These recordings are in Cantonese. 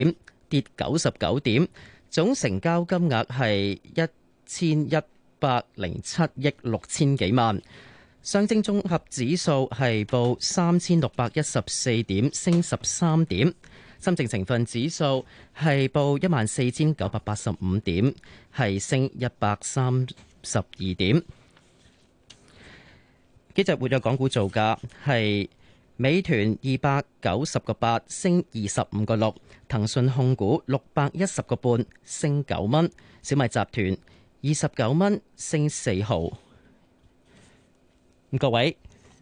跌99點，總成交金額係1107億6千幾萬。上證綜合指數係報3614點，升13點。深證成分指數係報14985點，係升132點。幾隻活躍港股造價係美團290個8，升25個6；騰訊控股610個半，升9蚊；小米集團29蚊，升4毫。各位，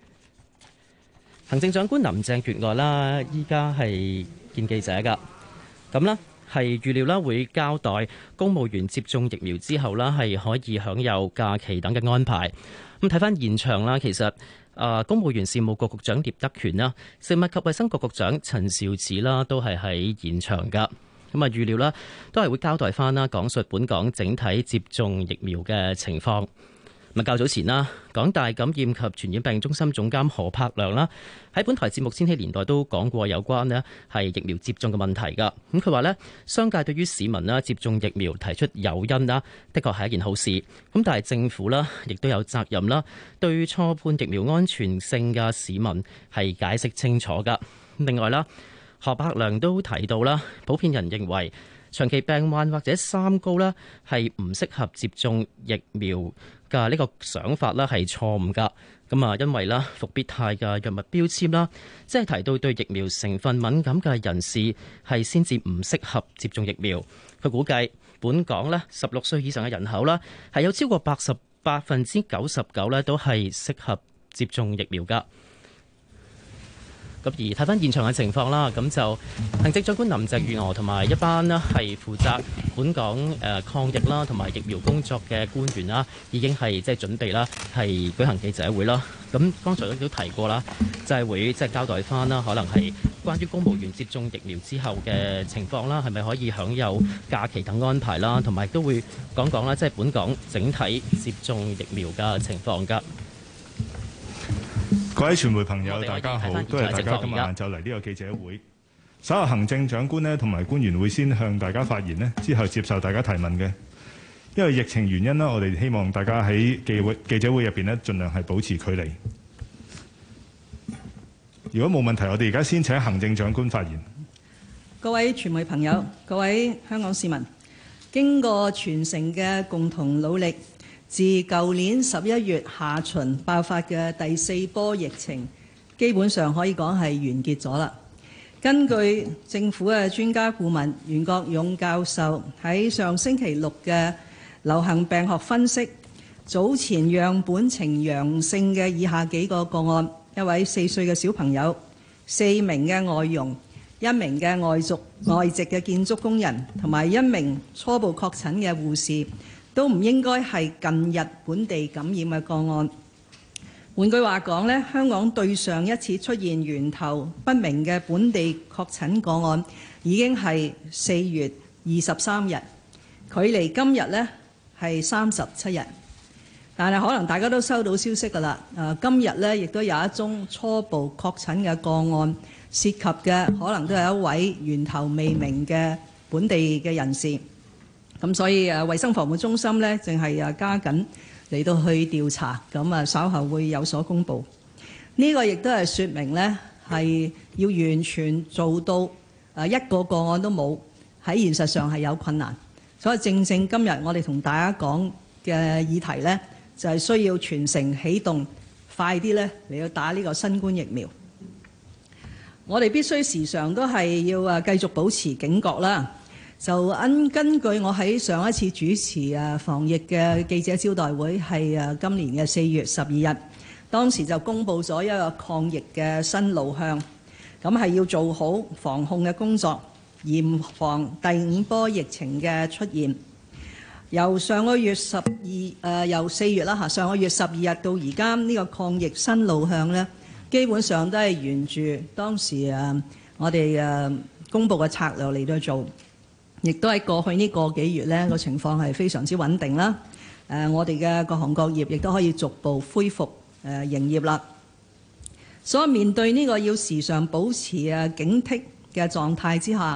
行政長官林鄭月娥啦，依家係見記者噶，咁啦係預料啦會交代公務員接種疫苗之後啦，係可以享有假期等嘅安排。咁睇翻現場啦，其實公務員事務局局長聶德權啦，食物及衛生局局長陳肇始啦，都係喺現場噶。咁啊預料啦，都係會交代翻啦，講述本港整體接種疫苗嘅情況。咁較早前啦，港大感染及傳染病中心總監何柏良啦，喺本台節目《千禧年代》都講過有關呢係疫苗接種嘅問題噶。咁佢話呢，商界對於市民啦接種疫苗提出誘因啦，的確係一件好事。咁但係政府啦，亦都有責任啦，對錯判疫苗安全性嘅市民係解釋清楚噶。另外啦，何柏良都提到啦，普遍人認為長期病患或者三高啦係唔適合接種疫苗嘅呢個想法啦係錯誤噶。咁啊，因為啦復必泰嘅藥物標籤啦，即係提到對疫苗成分敏感嘅人士係先至唔適合接種疫苗。佢估計本港咧16歲以上嘅人口啦係有超過99%咧都係適合接種疫苗噶。咁而睇翻現場嘅情況啦，咁就行政長官林鄭月娥同埋一班呢係負責本港抗疫啦同埋疫苗工作嘅官員啦，已經係即係準備啦，係舉行記者會啦。咁剛才都提過啦，就係會即係交代翻啦，可能係關於公務員接種疫苗之後嘅情況啦，係咪可以享有假期等安排啦，同埋都會講講啦，即係本港整體接種疫苗嘅情況㗎。 各位傳媒朋友，大家好，多謝大家今日晏晝嚟呢個記者會。稍後行政長官呢同埋官員會先向大家發言呢，之後接受大家提問嘅。因為疫情原因啦，我哋希望大家喺記者會入邊呢，盡量係保持距離。如果冇問題，我哋而家先請行政長官發言。 各位傳媒朋友，各位香港市民，經過全城嘅共同努力，自舊年11月下旬爆發嘅第4波疫情，基本上可以講係完結咗啦。根據政府嘅專家顧問袁國勇教授喺上星期六嘅流行病學分析，早前樣本呈陽性嘅以下幾個個案：一位4歲嘅小朋友、4名嘅外傭、1名嘅外籍嘅建築工人，同埋1名初步確診嘅護士，都唔應該係近日本地感染嘅個案。換句話講呢，香港對上一次出現源頭不明嘅本地確診個案已經係4月23日，距離今日呢係37日。但係可能大家都收到消息㗎啦，今日呢亦都有一宗初步確診嘅個案，涉及嘅可能都係一位源頭未明嘅本地嘅人士。咁所以衛生防護中心呢，正係加緊嚟到去調查，咁稍後會有所公佈。呢個亦都係說明呢，係要完全做到一個個案都冇，喺現實上係有困難。所以正今日我哋同大家講嘅議題呢，就係需要全城起動，快啲呢嚟到打呢個新冠疫苗。我哋必須時常都係要繼續保持警覺啦。就根據我喺上一次主持防疫嘅記者招待會，係今年嘅4月12日，當時就公布咗一個抗疫嘅新路向，咁係要做好防控嘅工作，嚴防第5波疫情嘅出現。由上個月由4月啦嚇，上個月12日到而家呢個抗疫新路向呢，基本上都係沿住當時我哋公布嘅策略嚟到做。亦都喺過去呢個幾月呢個情況係非常之穩定啦。我哋嘅各行各業亦都可以逐步恢復營業啦。所以面對呢個要時常保持警惕嘅狀態之下，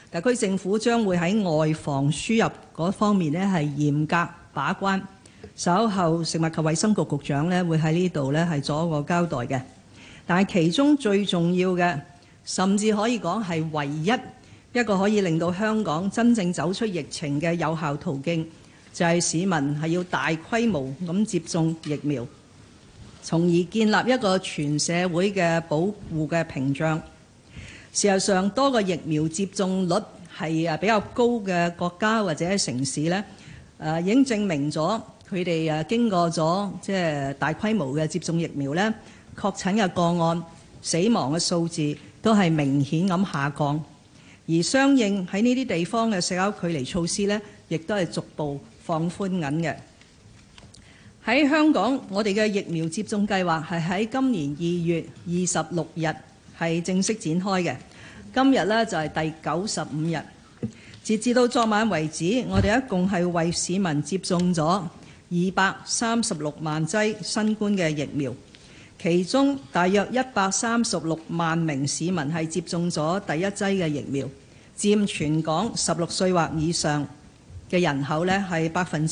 特區政府將會喺外防輸入嗰方面呢係嚴格把關。稍後食物及衛生局局長呢會喺呢度呢係作一個交代嘅。但係其中最重要嘅，甚至可以講係唯一一個可以令到香港真正走出疫情嘅有效途徑，就係市民係要大規模咁接種疫苗，從而建立一個全社會嘅保護嘅屏障。事實上，多個疫苗接種率係比較高嘅國家或者城市呢，已經證明咗佢哋經過咗即係大規模嘅接種疫苗呢，確診嘅個案、死亡嘅數字都係明顯咁下降，而相應喺呢啲地方嘅社交距離措施呢，亦都係逐步放寬緊嘅。喺香港，我哋嘅疫苗接種計劃係喺今年2月26日係正式展開嘅。今日呢，就係第95日，截至到昨晚為止，我哋一共係為市民接種咗236萬劑新冠嘅疫苗，其中大約136萬名市民係接種咗第一劑嘅疫苗，佔全港16歲或以上嘅人口呢係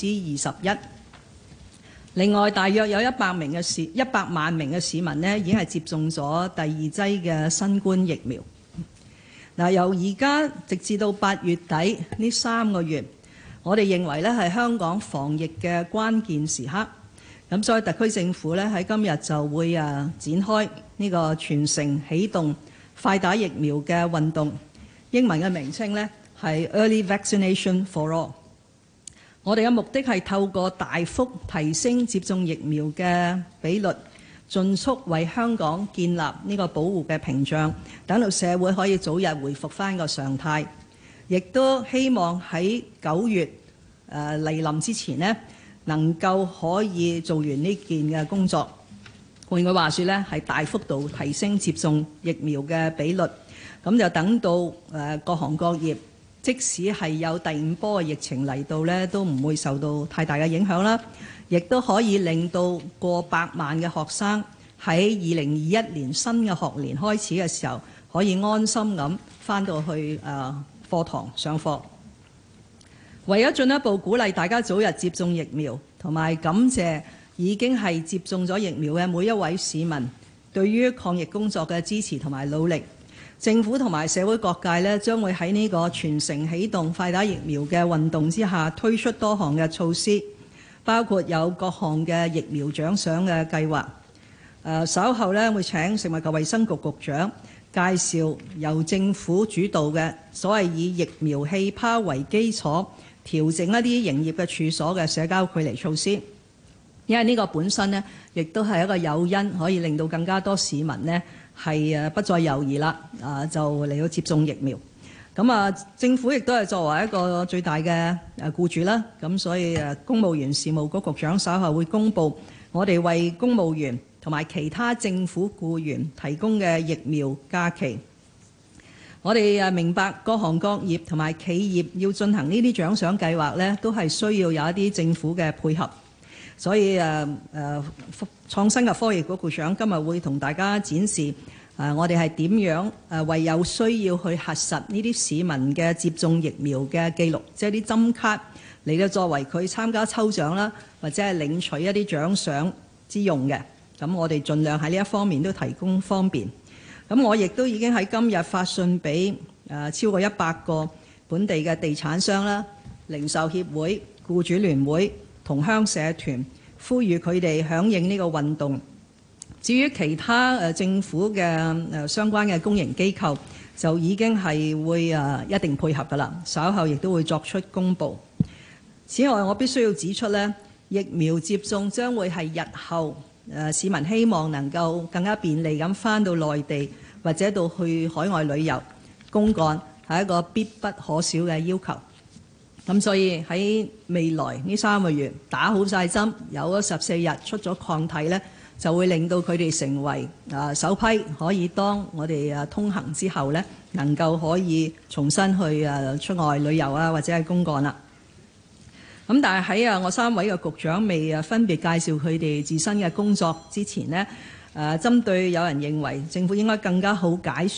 21%。另外，大約有100萬名嘅市民呢已經係接種咗第二劑嘅新冠疫苗。嗱，由而家直至到8月底呢3個月，我哋認為呢係香港防疫嘅關鍵時刻。咁所以特區政府呢喺今日就會展開呢個全城起動快打疫苗嘅運動，英文嘅名稱呢係 Early Vaccination for All。我哋嘅目的係透過大幅提升接種疫苗嘅比率，盡速為香港建立呢個保護嘅屏障，等到社會可以早日回復返個常態。亦都希望喺9月嚟臨之前呢，能夠可以做完呢件嘅工作。換句話說呢，係大幅度提升接種疫苗嘅比率，咁就等到各行各業，即使係有第5波嘅疫情嚟到呢，都唔會受到太大嘅影響啦。亦都可以令到過百萬嘅學生喺2021年新嘅學年開始嘅時候，可以安心咁返到去課堂上課。為咗進一步鼓勵大家早日接種疫苗，同埋感謝已經係接種咗疫苗嘅每一位市民對於抗疫工作嘅支持同埋努力，政府同埋社會各界呢將會喺呢個全城起動快打疫苗嘅運動之下，推出多項嘅措施，包括有各項嘅疫苗獎賞嘅計劃。稍後呢會請食物及衛生局局長介紹由政府主導嘅所謂以疫苗氣泡為基礎調整一啲營業嘅處所嘅社交距離措施，因為呢個本身呢亦都係一個誘因，可以令到更加多市民呢係不再猶豫啦，就嚟到接種疫苗。咁政府亦都係作為一個最大嘅僱主啦，咁所以公務員事務局局長稍後會公布我哋為公務員同埋其他政府僱員提供嘅疫苗假期。我哋明白各行各業同埋企業要進行呢啲獎賞計劃呢，都係需要有一啲政府嘅配合。所以創新及科技局局長今日會同大家展示我哋係點樣為有需要去核實呢啲市民嘅接種疫苗嘅記錄，即係啲針卡嚟到作為佢參加抽獎啦，或者係領取一啲獎賞之用嘅。咁我哋盡量喺呢一方面都提供方便。咁我亦都已經喺今日發信俾超過100個本地嘅地產商啦、零售協會、僱主聯會、同鄉社團，呼籲佢哋響應呢個運動。至於其他政府嘅相關嘅公營機構，就已經係會一定配合㗎啦。稍後亦都會作出公佈。此外，我必須要指出呢，疫苗接種將會係日後市民希望能夠更加便利咁返到內地或者到去海外旅遊公幹，係一個必不可少嘅要求。咁所以喺未來呢3個月打好晒針，有咗14日出咗抗體呢，就會令到佢哋成為首批可以當我哋通行之後呢，能夠可以重新去出外旅遊啊，或者係公幹啦。咁但係喺我3位嘅局長未分別介紹佢哋自身嘅工作之前呢，針對有人認為政府應該更加好解說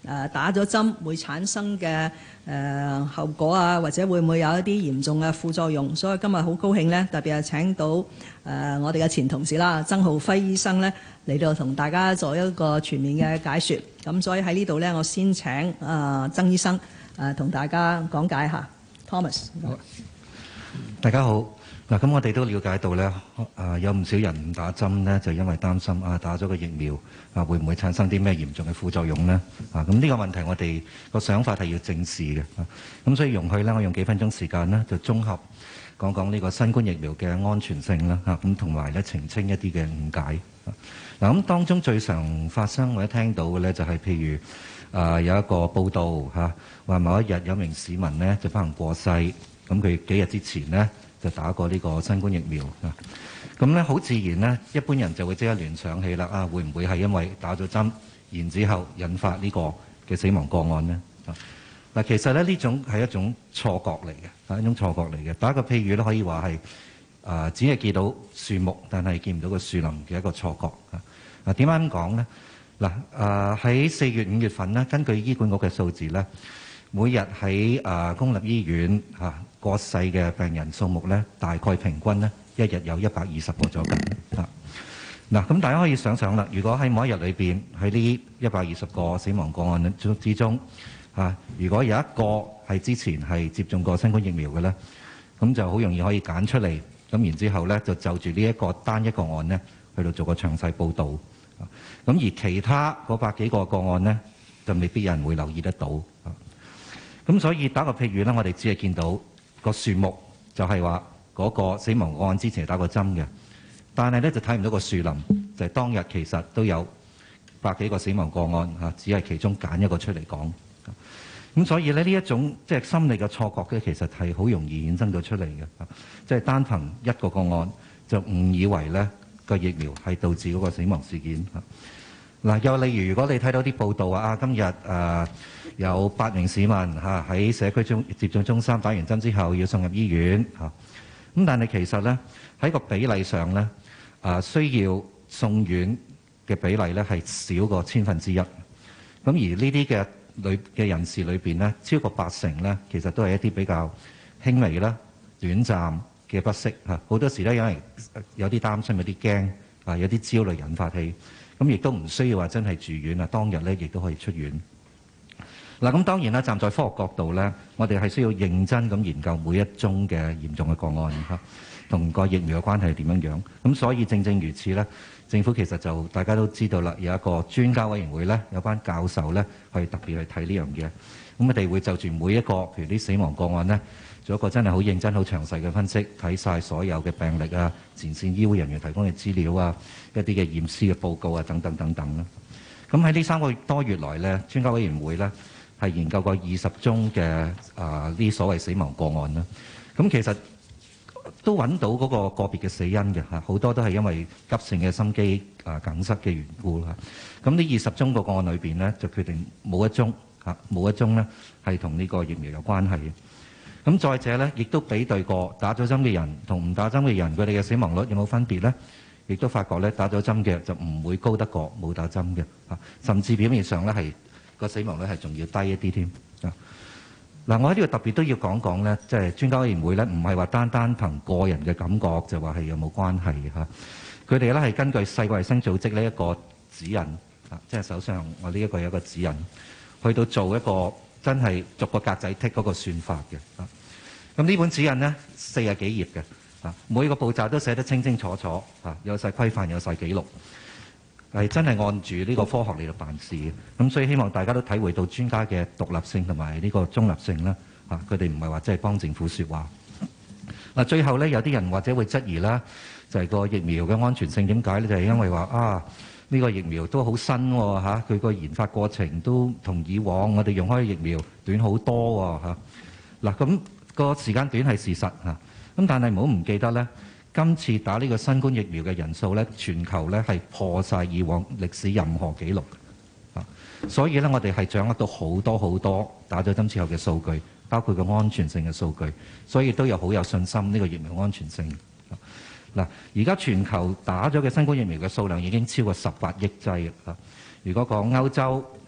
打咗針會產生嘅後果啊，或者會唔會有一啲嚴重嘅副作用。所以今日好高興呢，特別係請到我哋嘅前同事啦，曾浩輝醫生呢嚟到同大家做一個全面嘅解說。咁所以喺呢度呢，我先請曾醫生同大家講解下。Thomas， 大家好。嗱，咁我哋都了解到咧，有唔少人唔打針咧，就因為擔心打咗個疫苗會唔會產生啲咩嚴重嘅副作用咧？咁呢個問題我哋個想法係要正視嘅。咁所以容許咧，我用幾分鐘時間咧，就綜合講講呢個新冠疫苗嘅安全性啦。咁同埋咧澄清一啲嘅誤解。嗱，咁當中最常發生或者聽到嘅咧，就係譬如有一個報道話某一日有名市民咧就不幸過世，咁佢幾日之前咧就打過呢個新冠疫苗啊，咁咧好自然咧，一般人就會即刻聯想起啦，會唔會係因為打咗針，然之後引發呢個嘅死亡個案呢？嗱，其實咧呢種係一種錯覺嚟嘅，一種錯覺嚟嘅。打個譬如咧，可以話係只係見到樹木，但係見唔到個樹林嘅一個錯覺啊。點解咁講呢？嗱，喺4月、5月份呢，根據醫管局嘅數字咧，每日喺公立醫院過世嘅病人數目咧，大概平均咧一日有120個左右。嗱，咁大家可以想想啦，如果喺某一日裏邊喺呢120個死亡個案之中，如果有一個係之前係接種過新冠疫苗嘅咧，咁就好容易可以揀出嚟，咁然之後咧就住呢一個單一個案咧去到做個詳細報導。咁而其他嗰百幾個個案咧，就未必有人會留意得到。咁所以打個譬如咧，我哋只係見到個樹木，就係話嗰個死亡個案之前係打過針嘅，但係咧就睇唔到個樹林，就係當日其實都有百幾個死亡個案只係其中揀一個出嚟講。咁所以咧呢一種即係心理嘅錯覺咧，其實係好容易衍生到出嚟嘅，即係單憑一個個案就誤以為咧個疫苗係導致嗰個死亡事件。嗱，又例如如果你睇到啲報道今日有8名市民喺社區接種中心打完針之後要送入醫院咁，但係其實咧喺個比例上咧需要送院嘅比例咧係少過1/1000。咁而呢啲嘅人士裏邊咧，超過80%咧，其實都係一啲比較輕微啦、短暫嘅不適好多時咧，因為有啲擔心、有啲驚有啲焦慮引發起。咁亦都唔需要話真係住院當日咧亦都可以出院。嗱，咁當然啦，站在科學角度咧，我哋係需要認真咁研究每一宗嘅嚴重嘅個案同個疫苗嘅關係係點樣樣。咁所以正如此咧，政府其實就大家都知道啦，有一個專家委員會咧，有班教授咧去特別去睇呢樣嘢。咁我哋會就住每一個譬如啲死亡個案咧，做一個真係好認真、好詳細嘅分析，睇晒所有嘅病歷前線醫護人員提供嘅資料一啲嘅驗屍嘅報告等等等等啦。咁喺呢3個多月來咧，專家委員會咧係研究過20宗嘅呢所謂死亡個案啦。咁其實都揾到嗰個別嘅死因嘅好多都係因為急性嘅心肌梗塞嘅緣故啦。咁呢20宗個案裏邊咧，就決定冇一宗咧係同呢個疫苗有關係嘅。咁再者咧，亦都比對過打咗針嘅人同唔打針嘅人，佢哋嘅死亡率有冇分別咧？亦都發覺咧，打咗針嘅就唔會高得過冇打針嘅甚至表面上咧係個死亡率係仲要低一啲添嗱。我喺呢度特別都要講講咧，即係專家委員會咧，唔係話單憑個人嘅感覺就話係有冇關係嘅佢哋咧係根據世界衛生組織呢一個指引即係手上我呢一個有一個指引，去到做一個真係逐個格仔剔嗰個算法嘅咁呢本指引呢40幾頁嘅每個步驟都寫得清清楚楚有晒規範，有晒記錄，係真係按住呢個科學嚟到辦事嘅。咁所以希望大家都體會到專家嘅獨立性同埋呢個中立性啦佢哋唔係話真係幫政府說話最後呢，有啲人或者會質疑啦，就係個疫苗嘅安全性點解呢？就係因為話呢個疫苗都好新佢個研發過程都同以往我哋用開嘅疫苗短好多嗱，咁個時間短係事實咁但係唔好唔記得咧，今次打呢個新冠疫苗嘅人數咧，全球咧係破晒以往歷史任何紀錄所以咧我哋係掌握到好多打咗針之後嘅數據，包括個安全性嘅數據，所以都有好有信心呢個疫苗安全性嗱。而家全球打咗嘅新冠疫苗嘅數量已經超過18億劑如果講歐洲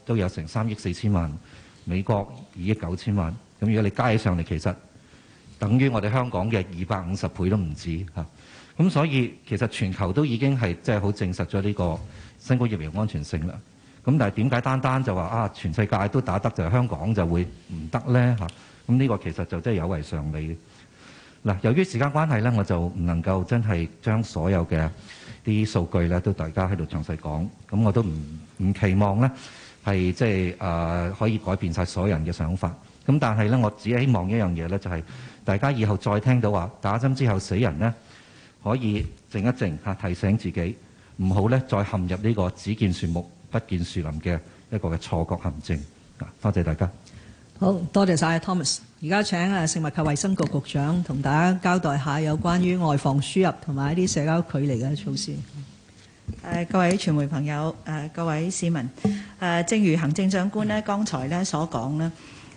都有成3億4千萬，美國2億9千萬。咁如果你加起上嚟，其實等於我哋香港嘅250倍都唔止嚇。咁所以其實全球都已經係即係好證實咗呢個新冠疫苗安全性啦。咁但係點解單就話全世界都打得，就係香港就會唔得呢？嚇？咁呢個其實就真係有違常理。嗱，由於時間關係呢，我就唔能夠真係將所有嘅啲數據呢都大家喺度詳細講。咁我都唔期望呢係即係可以改變晒所有人嘅想法。咁但係呢，我只希望一樣嘢呢，就係大家以後再聽到話打針之後死人呢，可以靜一靜嚇，提醒自己唔好呢再陷入呢個只見樹木不見樹林嘅一個嘅錯覺陷阱。多謝大家。 好多謝晒 Thomas。而家請食物及衛生局局長同大家交代下有關於外防輸入同埋一啲社交距離嘅措施。 各位傳媒朋友，各位市民，正如行政長官呢剛才呢所講呢，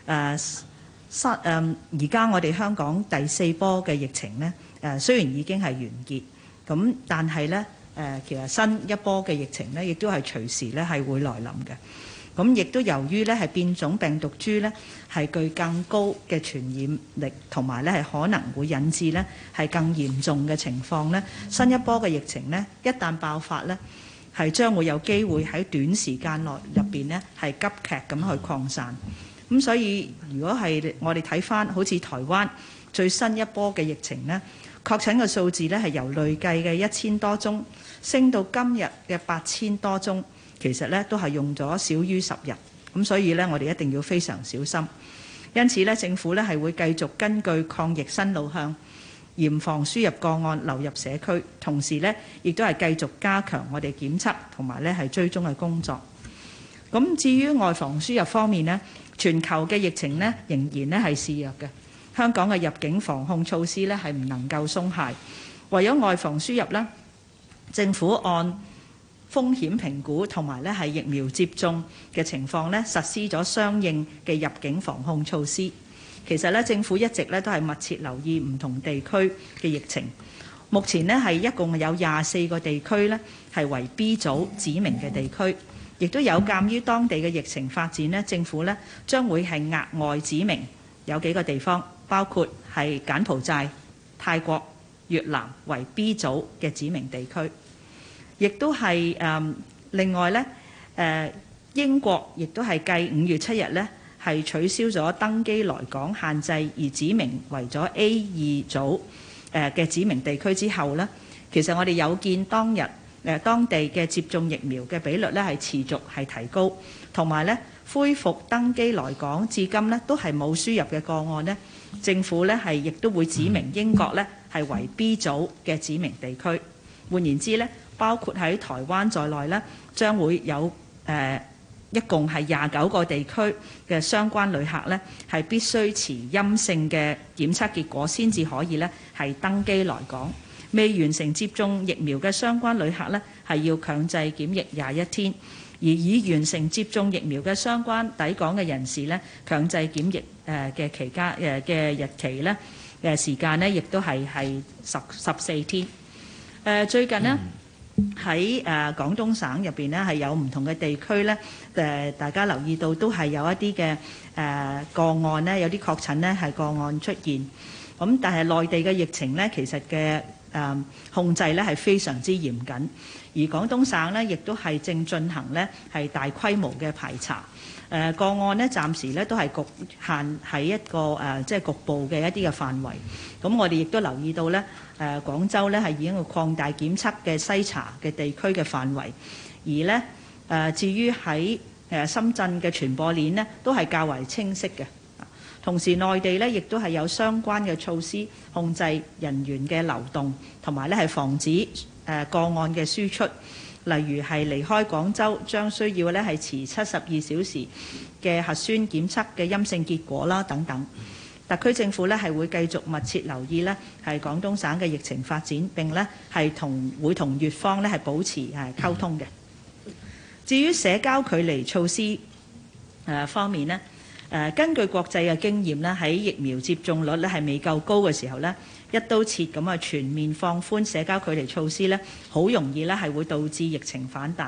而家我哋香港第4波嘅疫情呢，雖然已經係完結，咁但係呢，其實新一波嘅疫情呢，亦都係隨時呢係會來臨嘅。咁亦都由於咧係變種病毒株咧係具更高嘅傳染力，同埋咧係可能會引致咧係更嚴重嘅情況咧。新一波嘅疫情咧一旦爆發咧，係將會有機會喺短時間內入邊咧係急劇咁去擴散。咁所以如果係我哋睇翻好似台灣最新一波嘅疫情咧，確診嘅數字咧係由累計嘅1000多宗升到今日嘅8000多宗。其實咧都係用咗少於10日，咁所以咧我哋一定要非常小心。因此咧，政府咧係會繼續根據抗疫新路向，嚴防輸入個案流入社區，同時咧亦都係繼續加強我哋檢測同埋咧係追蹤嘅工作。咁至於外防輸入方面呢，全球嘅疫情呢仍然咧係肆虐嘅，香港嘅入境防控措施咧係唔能夠鬆懈。為咗外防輸入呢，政府按風險評估同埋咧係疫苗接種嘅情況咧，實施咗相應嘅入境防控措施。其實咧，政府一直咧都係密切留意唔同地區嘅疫情。目前呢係一共有24個地區咧係為 B 組指明嘅地區，亦都有鑑於當地嘅疫情發展咧，政府咧將會係額外指明有幾個地方，包括係柬埔寨、泰國、越南為 B 組嘅指明地區。亦都係另外咧，英國亦都係繼5月7日咧係取消咗登機來港限制，而指明為咗 A2 組嘅指明地區之後咧，其實我哋有見當日當地嘅接種疫苗嘅比率咧係持續係提高，同埋咧恢復登機來港至今咧都係冇輸入嘅個案咧，政府咧係亦都會指明英國咧係為 B 組嘅指明地區。換言之咧，包括喺台灣在內咧，將會有一共係29個地區嘅相關旅客咧，係必須持陰性嘅檢測結果先至可以咧係登機來港。未完成接種疫苗嘅相關旅客咧，係要強制檢疫21天。而已完成接種疫苗嘅相關抵港嘅人士咧，強制檢疫嘅期間嘅日期咧時間咧，亦都係14天。最近呢，喺廣東省入邊呢，係有唔同嘅地區呢，大家留意到都係有一啲嘅個案呢，有啲確診呢係個案出現。咁但係內地嘅疫情呢，其實嘅控制呢係非常之嚴謹，而廣東省呢亦都係正進行呢係大規模嘅排查。個案呢暫時呢都係局限喺一個即係局部嘅一啲嘅範圍。咁我哋亦都留意到呢，廣州呢係已經會擴大檢測嘅篩查嘅地區嘅範圍，而呢至於喺深圳嘅傳播鏈呢都係較為清晰嘅。同時內地呢亦都係有相關嘅措施控制人員嘅流動，同埋呢係防止個案嘅輸出。例如係離開廣州將需要咧係持72小時嘅核酸檢測嘅陰性結果啦等等。特區政府咧係會繼續密切留意咧係廣東省嘅疫情發展，並咧係會同粵方咧係保持溝通嘅。至於社交距離措施方面呢，根據國際嘅經驗咧，喺疫苗接種率咧係未夠高嘅時候咧，一刀切咁全面放寬社交距離措施咧，好容易咧係會導致疫情反彈。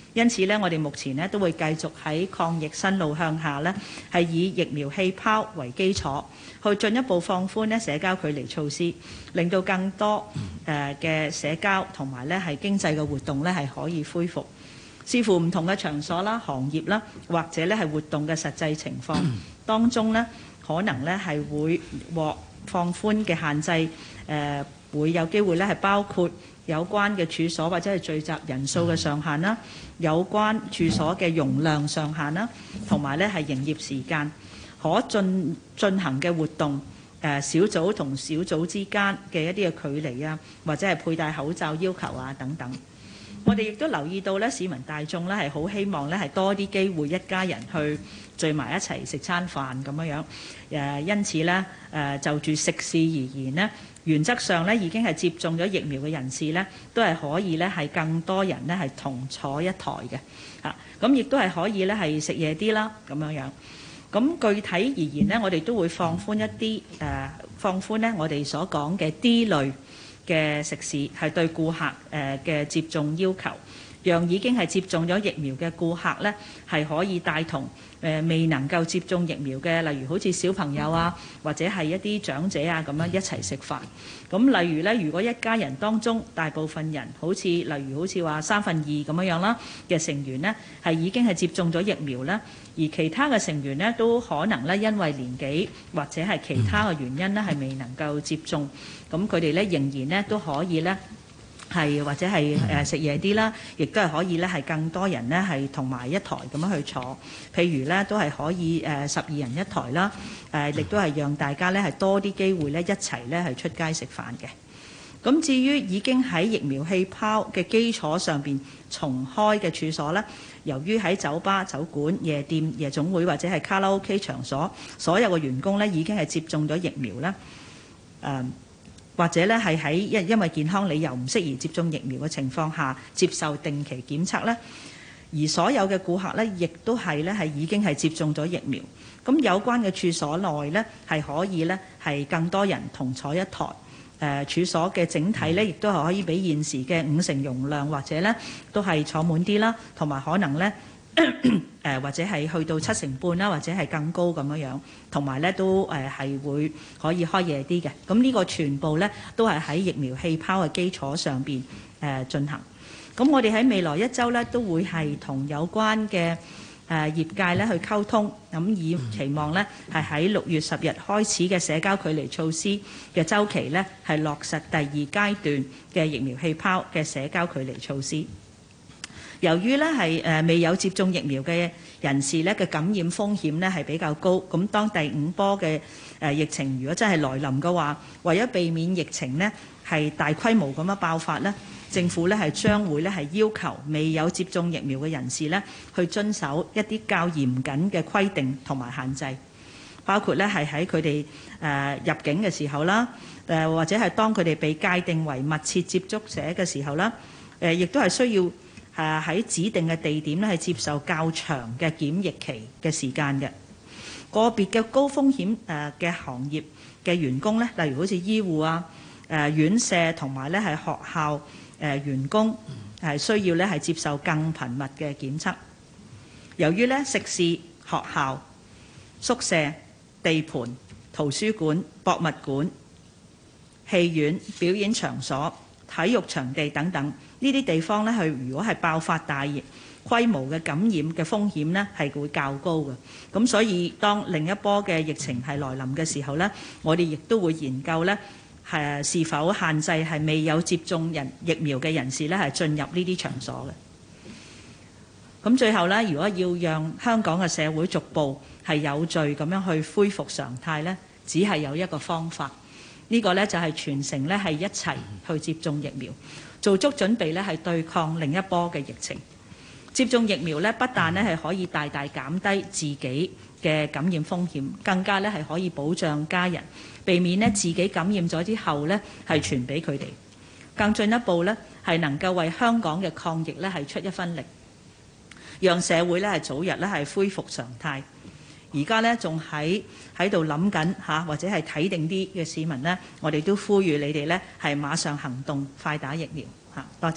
因此呢，我哋目前呢都會繼續喺抗疫新路向下呢，係以疫苗氣泡為基礎，去進一步放寬呢社交距離措施，令到更多嘅社交同埋呢係經濟嘅活動呢係可以恢復。視乎唔同嘅場所啦、行業啦，或者呢係活動嘅實際情況當中呢，可能呢係會獲放寬嘅限制，會有機會呢係包括有關嘅處所或者係聚集人數嘅上限啦，有關處所嘅容量上限啦，同埋呢係營業時間，可進行嘅活動，小組同小組之間嘅一啲嘅距離啊，或者係佩戴口罩要求啊等等。我哋亦都留意到咧，市民大眾咧係好希望咧係多啲機會一家人去聚埋一齊食餐飯咁樣。因此咧就住食肆而言呢，原則上咧已經係接種咗疫苗嘅人士咧，都係可以咧係更多人咧係同坐一台嘅嚇。咁亦都係可以咧係食夜啲啦咁樣。咁具體而言呢，我哋都會放寬一啲放寬咧我哋所講嘅 D 類嘅食肆係對顧客嘅接種要求，讓已經係接種咗疫苗嘅顧客呢係可以帶同未能夠接種疫苗嘅，例如好似小朋友啊，或者係一啲長者啊咁樣一齊食飯。咁例如呢，如果一家人當中大部分人例如好似話2/3咁樣啦嘅成員呢，係已經係接種咗疫苗呢，而其他嘅成員呢都可能呢因為年紀或者係其他嘅原因呢係未能夠接種，咁佢哋呢仍然呢都可以呢係或者係食夜啲啦，亦都係可以呢係更多人呢係同埋一台咁樣去坐，譬如呢都係可以12人一台啦，亦都係讓大家呢係多啲機會呢一齊呢係出街食飯嘅。咁至於已經喺疫苗氣泡嘅基礎上邊重開嘅處所呢，由於喺酒吧、酒館、夜店、夜總會或者係卡拉 OK 場所，所有嘅員工呢已經係接種咗疫苗啦，或者咧係喺因為健康理由唔適宜接種疫苗嘅情況下接受定期檢測咧，而所有嘅顧客咧亦都係已經係接種咗疫苗。咁有關嘅處所內咧係可以咧係更多人同坐一台，處所嘅整體咧亦都係可以比現時嘅50%容量或者咧都係坐滿啲啦，同埋可能咧或者係去到70%啦，或者係更高咁樣，同埋咧都係會可以開夜啲嘅。咁呢個全部咧都係喺疫苗氣泡嘅基礎上邊進行。咁我哋喺未來1週咧都會係同有關嘅業界咧去溝通，咁以期望咧係喺6月10日開始嘅社交距離措施嘅週期咧係落實第2階段嘅疫苗氣泡嘅社交距離措施。由於咧係未有接種疫苗嘅人士咧嘅感染風險咧係比較高，咁當第5波嘅疫情如果真係來臨嘅話，為咗避免疫情呢係大規模咁樣爆發咧，政府咧係將會咧係要求未有接種疫苗嘅人士咧去遵守一啲較嚴謹嘅規定同埋限制，包括咧係喺佢哋入境嘅時候啦，或者係當佢哋被界定為密切接觸者嘅時候啦，亦都係需要喺指定嘅地點咧係接受較長嘅檢疫期嘅時間嘅。個別嘅高風險嘅行業嘅員工咧，例如好似醫護啊、院舍同埋咧係學校員工係需要咧係接受更頻密嘅檢測。由於咧食肆、學校、宿舍、地盤、圖書館、博物館、戲院、表演場所、體育場地等等呢啲地方咧，如果係爆發大規模嘅感染嘅風險咧，係會較高嘅。咁所以當另一波嘅疫情係來臨嘅時候咧，我哋亦都會研究咧是否限制係未有接種疫苗嘅人士咧係進入呢啲場所嘅。咁最後咧，如果要讓香港嘅社會逐步係有序咁樣去恢復常態咧，只係有一個方法。呢個呢，就係全城呢係一齊去接種疫苗，做足準備呢係對抗另一波嘅疫情。接種疫苗呢，不但呢係可以大大減低自己嘅感染風險，更加呢係可以保障家人，避免呢自己感染咗之後呢係傳俾佢哋。更進一步呢，係能夠為香港嘅抗疫呢係出一分力，讓社會呢係早日呢係恢復常態。而家咧仲喺度諗緊或者係睇定啲嘅市民呢，我哋都呼籲你哋呢係馬上行動，快打疫苗嚇。多謝。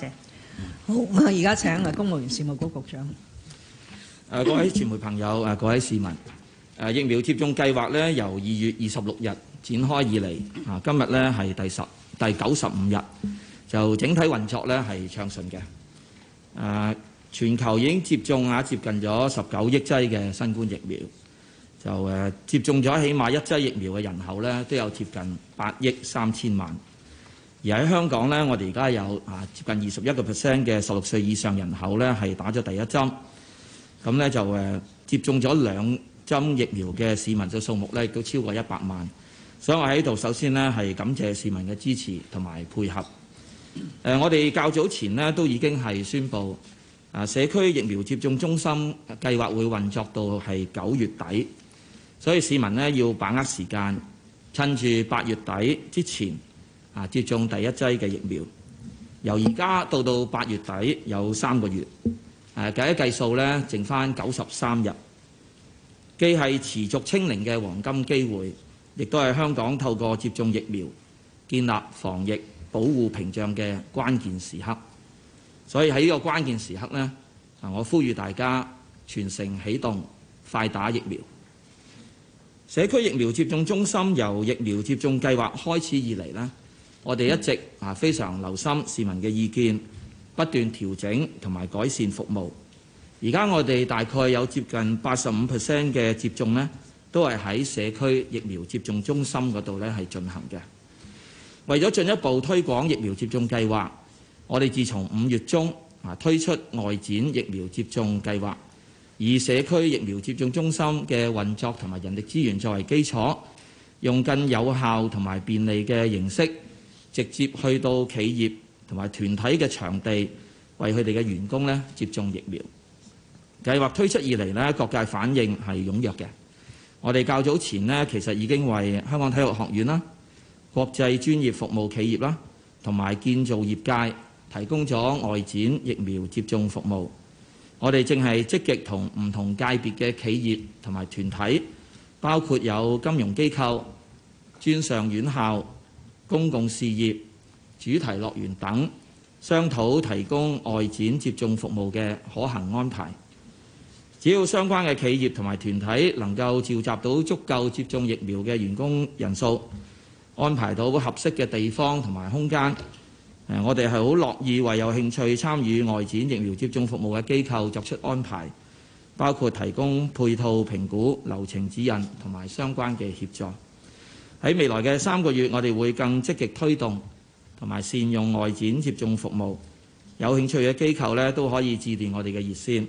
好，而家請公務員事務局局長。 各位傳媒朋友，各位市民，疫苗接種計劃咧由2月26日展開以嚟，今日咧係第95日，就整體運作咧係暢順嘅。全球已經接種接近咗19億劑嘅新冠疫苗，就接種咗起碼1劑疫苗嘅人口咧都有接近8億3千萬。而喺香港咧，我哋而家有接近21% 嘅16歲以上人口咧係打咗第一針，咁咧就接種咗2針疫苗嘅市民嘅數目咧亦都超過100萬。所以我喺度首先咧係感謝市民嘅支持同埋配合。我哋較早前呢都已經係宣布，社區疫苗接種中心計劃會運作到係9月底，所以市民呢要把握時間，趁住8月底之前接種第一劑嘅疫苗。由而家到8月底有3個月，計一計數呢，剩翻93日，既係持續清零嘅黃金機會，亦都係香港透過接種疫苗建立防疫保護屏障嘅關鍵時刻。所以喺呢個關鍵時刻呢，我呼籲大家全城啟動，快打疫苗。社區疫苗接種中心由疫苗接種計劃開始以嚟呢，我哋一直非常留心市民嘅意見，不斷調整同埋改善服務。而家我哋大概有接近85% 嘅接種呢，都係喺社區疫苗接種中心嗰度呢係進行嘅。為咗進一步推廣疫苗接種計劃，我哋自從5月中推出外展疫苗接種計劃，以社區疫苗接種中心嘅運作同埋人力資源作為基礎，用更有效同埋便利嘅形式，直接去到企業同埋團體嘅場地，為佢哋嘅員工呢接種疫苗。計劃推出以嚟呢，各界反應係踴躍嘅。我哋較早前呢，其實已經為香港體育學院啦、國際專業服務企業啦，同埋建造業界提供咗外展疫苗接種服務。我哋正係積極同唔同界別嘅企業同埋團體，包括有金融機構、專上院校、公共事業、主題樂園等，商討提供外展接種服務嘅可行安排。只要相關嘅企業同埋團體能夠召集到足夠接種疫苗嘅員工人數，安排到合適嘅地方同埋空間，我哋係好樂意為有興趣參與外展疫苗接種服務嘅機構作出安排，包括提供配套評估、流程指引同埋相關嘅協助。喺未來嘅3個月，我哋會更積極推動同埋善用外展接種服務。有興趣嘅機構呢都可以致電我哋嘅熱線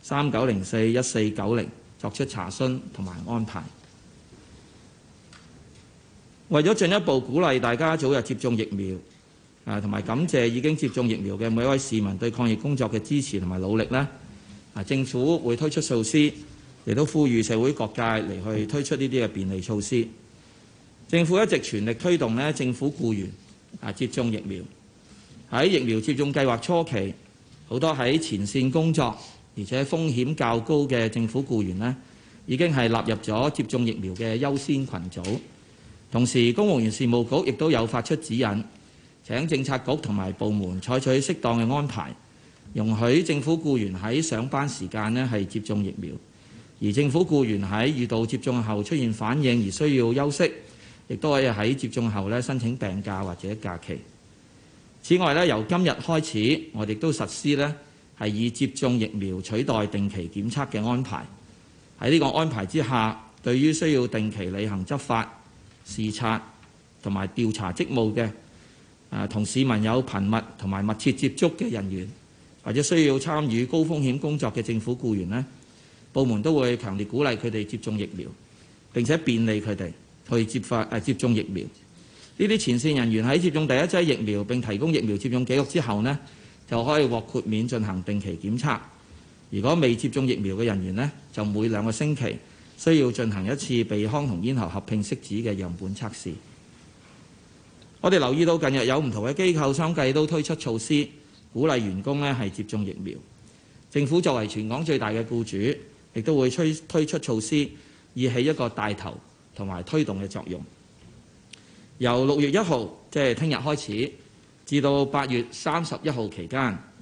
39041490作出查詢同埋安排。為咗進一步鼓勵大家早日接種疫苗，同埋感謝已經接種疫苗嘅每一位市民對抗疫工作嘅支持同埋努力呢，政府會推出措施，亦都呼籲社會各界嚟去推出呢啲嘅便利措施。政府一直全力推動呢政府僱員接種疫苗。喺疫苗接種計劃初期，好多喺前線工作而且風險較高嘅政府僱員呢，已經係納入咗接種疫苗嘅優先群組。同時，公務員事務局亦都有發出指引，請政策局同埋部門採取適當嘅安排，容許政府僱員喺上班時間呢係接種疫苗，而政府僱員喺遇到接種後出現反應而需要休息，亦都可以喺接種後呢申請病假或者假期。此外呢，由今日開始，我哋都實施呢係以接種疫苗取代定期檢測嘅安排。喺呢個安排之下，對於需要定期履行執法、視察同埋調查職務嘅同市民有頻密同埋密切接觸嘅人員，或者需要參與高風險工作嘅政府僱員呢，部門都會強烈鼓勵佢哋接種疫苗，並且便利佢哋去接種疫苗。呢啲前線人員喺接種第一劑疫苗並提供疫苗接種記錄之後呢，就可以獲豁免進行定期檢測。如果未接種疫苗嘅人員呢，就每2個星期需要進行一次鼻腔同咽喉合併拭子嘅樣本測試。我哋留意到近日有唔同嘅機構相繼都推出措施，鼓勵員工呢係接種疫苗。政府作為全港最大嘅僱主，亦都會推出措施，以起一個帶頭同埋推動嘅作用。由6月1號，即係聽日開始，至到8月31號期間，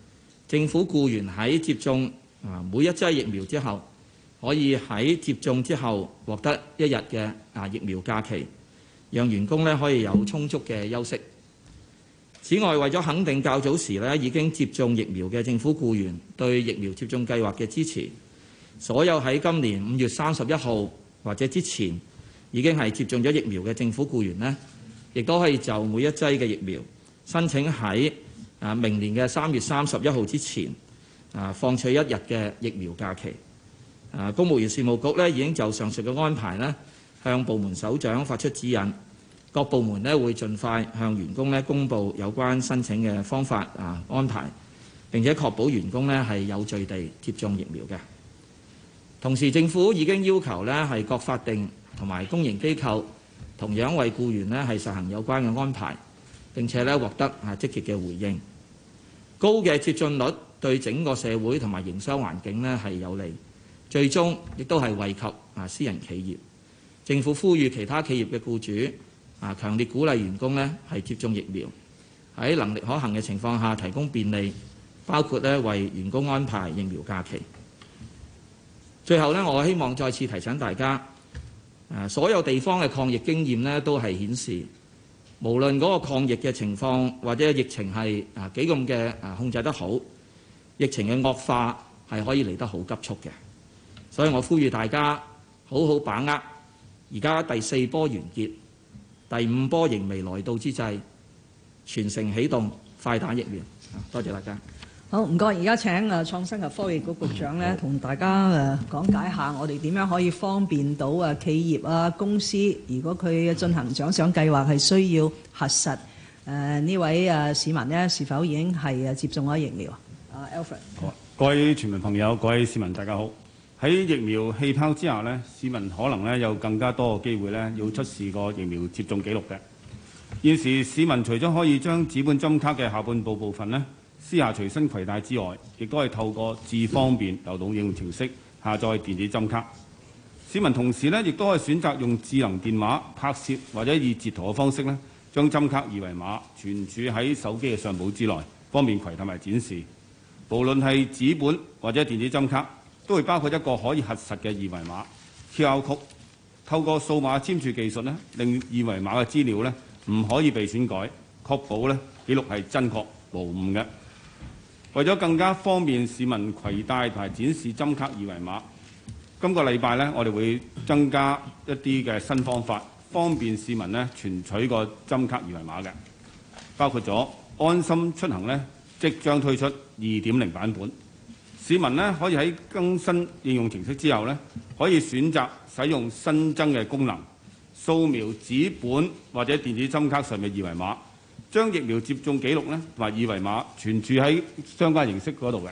政府僱員喺接種每一劑疫苗之後，可以喺接種之後獲得1日嘅疫苗假期，讓員工可以有充足嘅休息。此外，為咗肯定較早時已經接種疫苗嘅政府僱員對疫苗接種計劃嘅支持，所有喺今年5月31號或者之前已經係接種咗疫苗嘅政府僱員亦都可以就每一劑嘅疫苗申請喺明年嘅3月31號之前放取1日嘅疫苗假期。公務員事務局已經就上述嘅安排向部門首長發出指引，各部門會盡快向員工公佈有關申請嘅方法安排，並且確保員工係有序地接種疫苗嘅。同時，政府已經要求係各法定同埋公營機構同樣為僱員係實行有關嘅安排，並且獲得積極嘅回應。高嘅接種率對整個社會同埋營商環境係有利，最終亦都係惠及私人企業。政府呼籲其他企業嘅僱主強烈鼓勵員工係接種疫苗，喺能力可行嘅情況下提供便利，包括為員工安排疫苗假期。最後我希望再次提醒大家，所有地方嘅抗疫經驗都係顯示，無論嗰個抗疫嘅情況或者疫情係幾咁嘅控制得好，疫情嘅惡化係可以嚟得好急促嘅。所以我呼籲大家好好把握而家第4波完結、第5波仍未來到之際，全城起動，快打疫苗。多謝大家。 好，唔該。而家請創新及科技局局長同大家講解下我哋點樣可以方便到企業公司，如果佢進行獎賞計劃係需要核實呢位市民是否已經係接種咗疫苗。Alfred。 各位傳媒朋友、各位市民，大家好。喺疫苗氣泡之下市民可能有更加多嘅機會要出示個疫苗接種記錄嘅。現時市民除咗可以將紙本針卡嘅下半部部分私下隨身攜帶之外，亦都係透過智方便流動應用程式下載電子針卡。市民同時亦都可以選擇用智能電話拍攝或者以截圖嘅方式將針卡二維碼存儲喺手機嘅相簿之內，方便攜帶埋展示。無論係紙本或者電子針卡，都會包括一個可以核實嘅二維碼 QR code， 透過數碼簽署技術令二維碼嘅資料唔可以被篡改，確保記錄係真確無誤嘅。為咗更加方便市民攜帶同埋展示針卡二維碼，今個禮拜我哋會增加一啲嘅新方法，方便市民存取個針卡二維碼嘅，包括咗安心出行即將推出 2.0 版本。市民可以喺更新應用程式之後可以選擇使用新增嘅功能，掃描紙本或者電子針卡上嘅二維碼，將疫苗接種記錄同埋二維碼存儲喺相關形式嗰度嘅。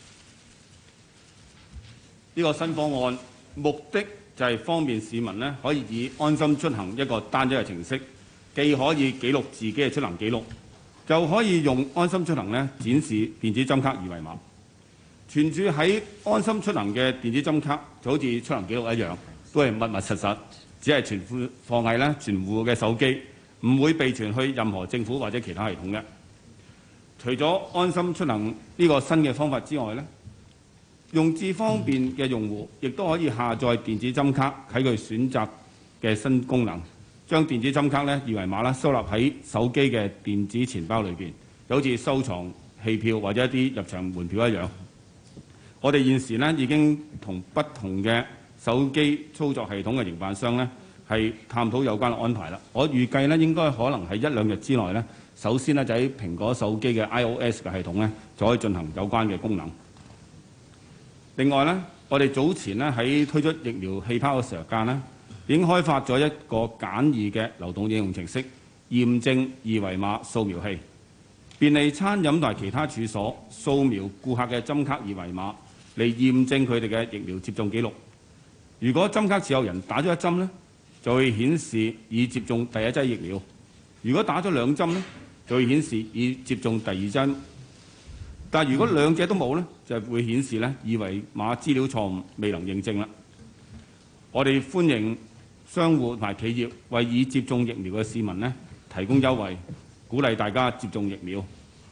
呢個新方案目的就係方便市民可以以安心出行一個單一嘅程式，既可以記錄自己嘅出行記錄，就可以用安心出行展示電子針卡二維碼。存儲喺安心出行嘅電子針卡就好似出行記錄一樣，都係密密實實，只係放喺存戶嘅手機，唔會被傳去任何政府或者其他系統嘅。除咗安心出行呢個新嘅方法之外用智方便嘅用戶亦都可以下載電子針卡，喺佢選擇嘅新功能，將電子針卡二維碼收納喺手機嘅電子錢包裏邊，就好似收藏戲票或者一啲入場門票一樣。我哋現時已經同不同嘅手機操作系統嘅營辦商係探討有關嘅安排啦。我預計應該可能係1-2日之內首先就喺蘋果手機嘅 iOS 嘅系統就可以進行有關嘅功能。另外我哋早前喺推出疫苗氣泡嘅時間已經開發咗一個簡易嘅流動應用程式驗證二維碼掃描器，便利餐飲同埋其他處所掃描顧客嘅針卡二維碼嚟驗證佢哋嘅疫苗接種記錄。如果針卡持有人打咗1針就會顯示已接種第1劑疫苗；如果打咗2針就會顯示已接種第2針。但如果兩者都冇就會顯示二維碼資料錯誤，未能認證啦。我哋歡迎商戶同埋企業為已接種疫苗嘅市民提供優惠，鼓勵大家接種疫苗。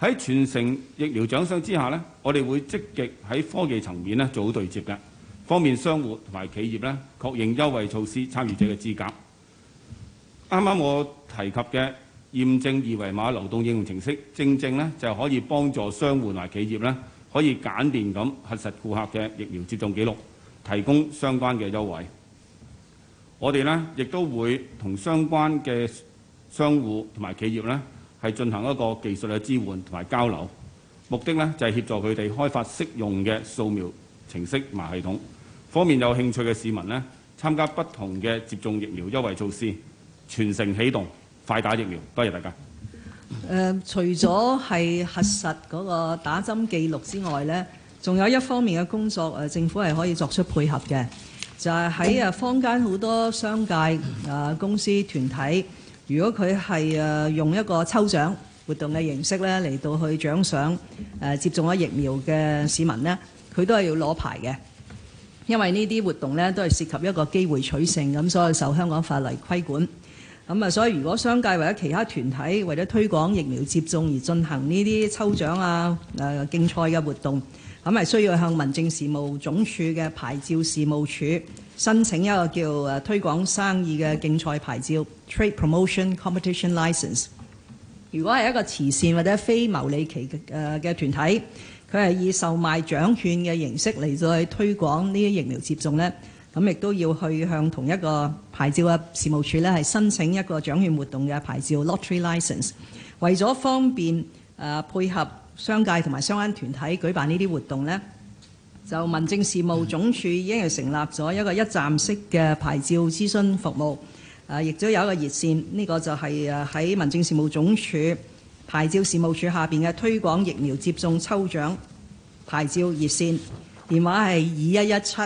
喺全城疫苗獎賞之下呢，我哋會積極喺科技層面呢做好對接嘅，方便商戶同埋企業呢確認優惠措施參與者嘅資格。啱啱我提及嘅驗證二維碼流動應用程式，正正呢就可以幫助商戶同埋企業呢可以簡便咁核實顧客嘅疫苗接種記錄，提供相關嘅優惠。我哋呢亦都會同相關嘅商戶同埋企業呢係進行一個技術嘅支援同埋交流，目的呢就係協助佢哋開發適用嘅掃描程式同埋系統，方便有興趣嘅市民呢參加不同嘅接種疫苗優惠措施，全城起動，快打疫苗。多謝大家。 除咗係核實嗰個打針記錄之外呢，仲有一方面嘅工作政府係可以作出配合嘅，就係喺坊間好多商界公司團體，如果佢係用一個抽獎活動嘅形式咧嚟到去獎賞接種咗疫苗嘅市民呢，佢都係要攞牌嘅，因為呢啲活動呢都係涉及一個機會取勝，咁所以受香港法例規管。所以如果商界或者其他團體為咗推廣疫苗接種而進行呢啲抽獎競賽嘅活動，咁係需要向民政事務總署嘅牌照事務處申請一個叫推廣生意嘅競賽牌照 （Trade Promotion Competition License）。如果係一個慈善或者非牟利嘅團體，佢係以售賣獎券嘅形式嚟到去推廣呢啲疫苗接種呢，咁亦都要去向同一個牌照嘅事務處呢係申請一個獎券活動嘅牌照 （Lottery License）。為咗方便配合商界同埋相關團體舉辦呢啲活動呢，就民政事務總署已經係成立咗一個一站式嘅牌照諮詢服務，亦都有一個熱線，呢個就係喺民政事務總署牌照事務處下邊嘅推廣疫苗接種抽獎牌照熱線，電話係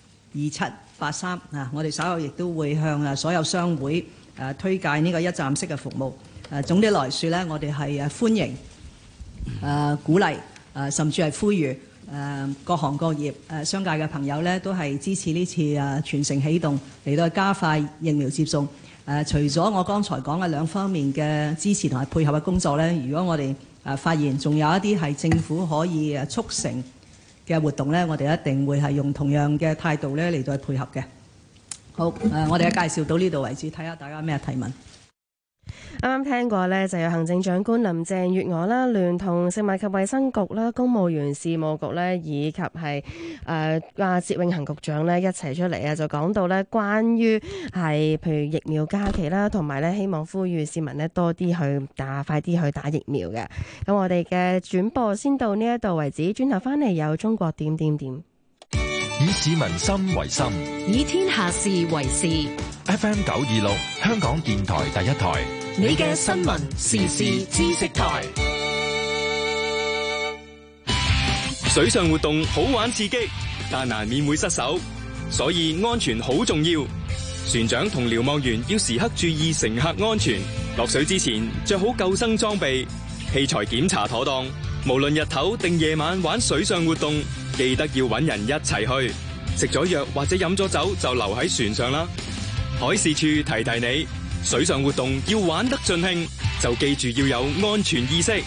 21172783。我哋稍後亦都會向所有商會推介呢個一站式嘅服務。總的來說呢，我哋係歡迎、鼓勵、甚至係呼籲各行各業商界嘅朋友呢，都係支持呢次全城起動嚟到加快疫苗接種。除咗我剛才講嘅兩方面嘅支持同埋配合嘅工作呢，如果我哋發現仲有一啲係政府可以促成嘅活動呢，我哋一定會係用同樣嘅態度呢嚟到配合嘅。好，我哋介紹到呢度為止，睇下大家咩提問。 啱啱聽過呢，就有行政長官林鄭月娥啦，聯同食物及衛生局啦、公務員事務局呢，以及係薛永恒局長呢一齊出嚟啊，就講到呢關於係譬如疫苗假期啦，同埋呢希望呼籲市民呢多啲去快啲去打疫苗嘅。咁我哋嘅轉播先到呢一度為止，轉頭翻嚟有中國點點點。 以市民心為心， 以天下事為事。 FM 926，香港電台第一台， 你嘅新聞時事知識台。 水上活動好玩刺激，但難免會失手，所以安全好重要。船長同瞭望員要時刻注意乘客安全，落水之前着好救生裝備，器材檢查妥當。無論日頭定夜晚玩水上活動，記得要搵人一齊去。食咗藥或者飲咗酒就留喺船上啦。海事處提提你，水上活動要玩得盡興，就記住要有安全意識。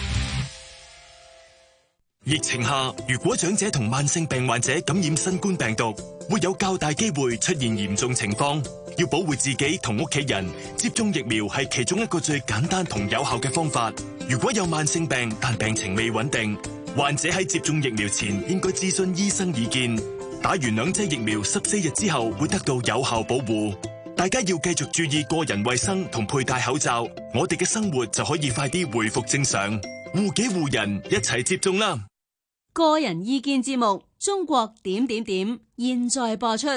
疫情下，如果長者同慢性病患者感染新冠病毒，會有較大機會出現嚴重情況。要保護自己同屋企人，接種疫苗係其中一個最簡單同有效嘅方法。如果有慢性病但病情未穩定，患者喺接種疫苗前應該諮詢醫生意見。打完2劑疫苗14日之後會得到有效保護。大家要繼續注意個人衛生同佩戴口罩，我哋嘅生活就可以快啲回復正常。護己護人，一齊接種啦！ 個人意見節目《中國點點點》現在播出。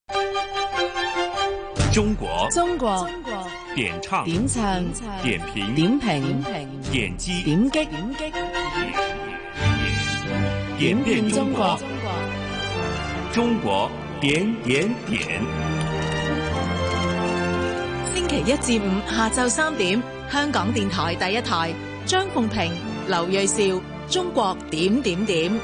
中國點唱點評點評點擊點擊演變中國中國點點點。 星期一至五下晝3點，香港電台第一台，張鳳平、劉銳紹，中國點點點。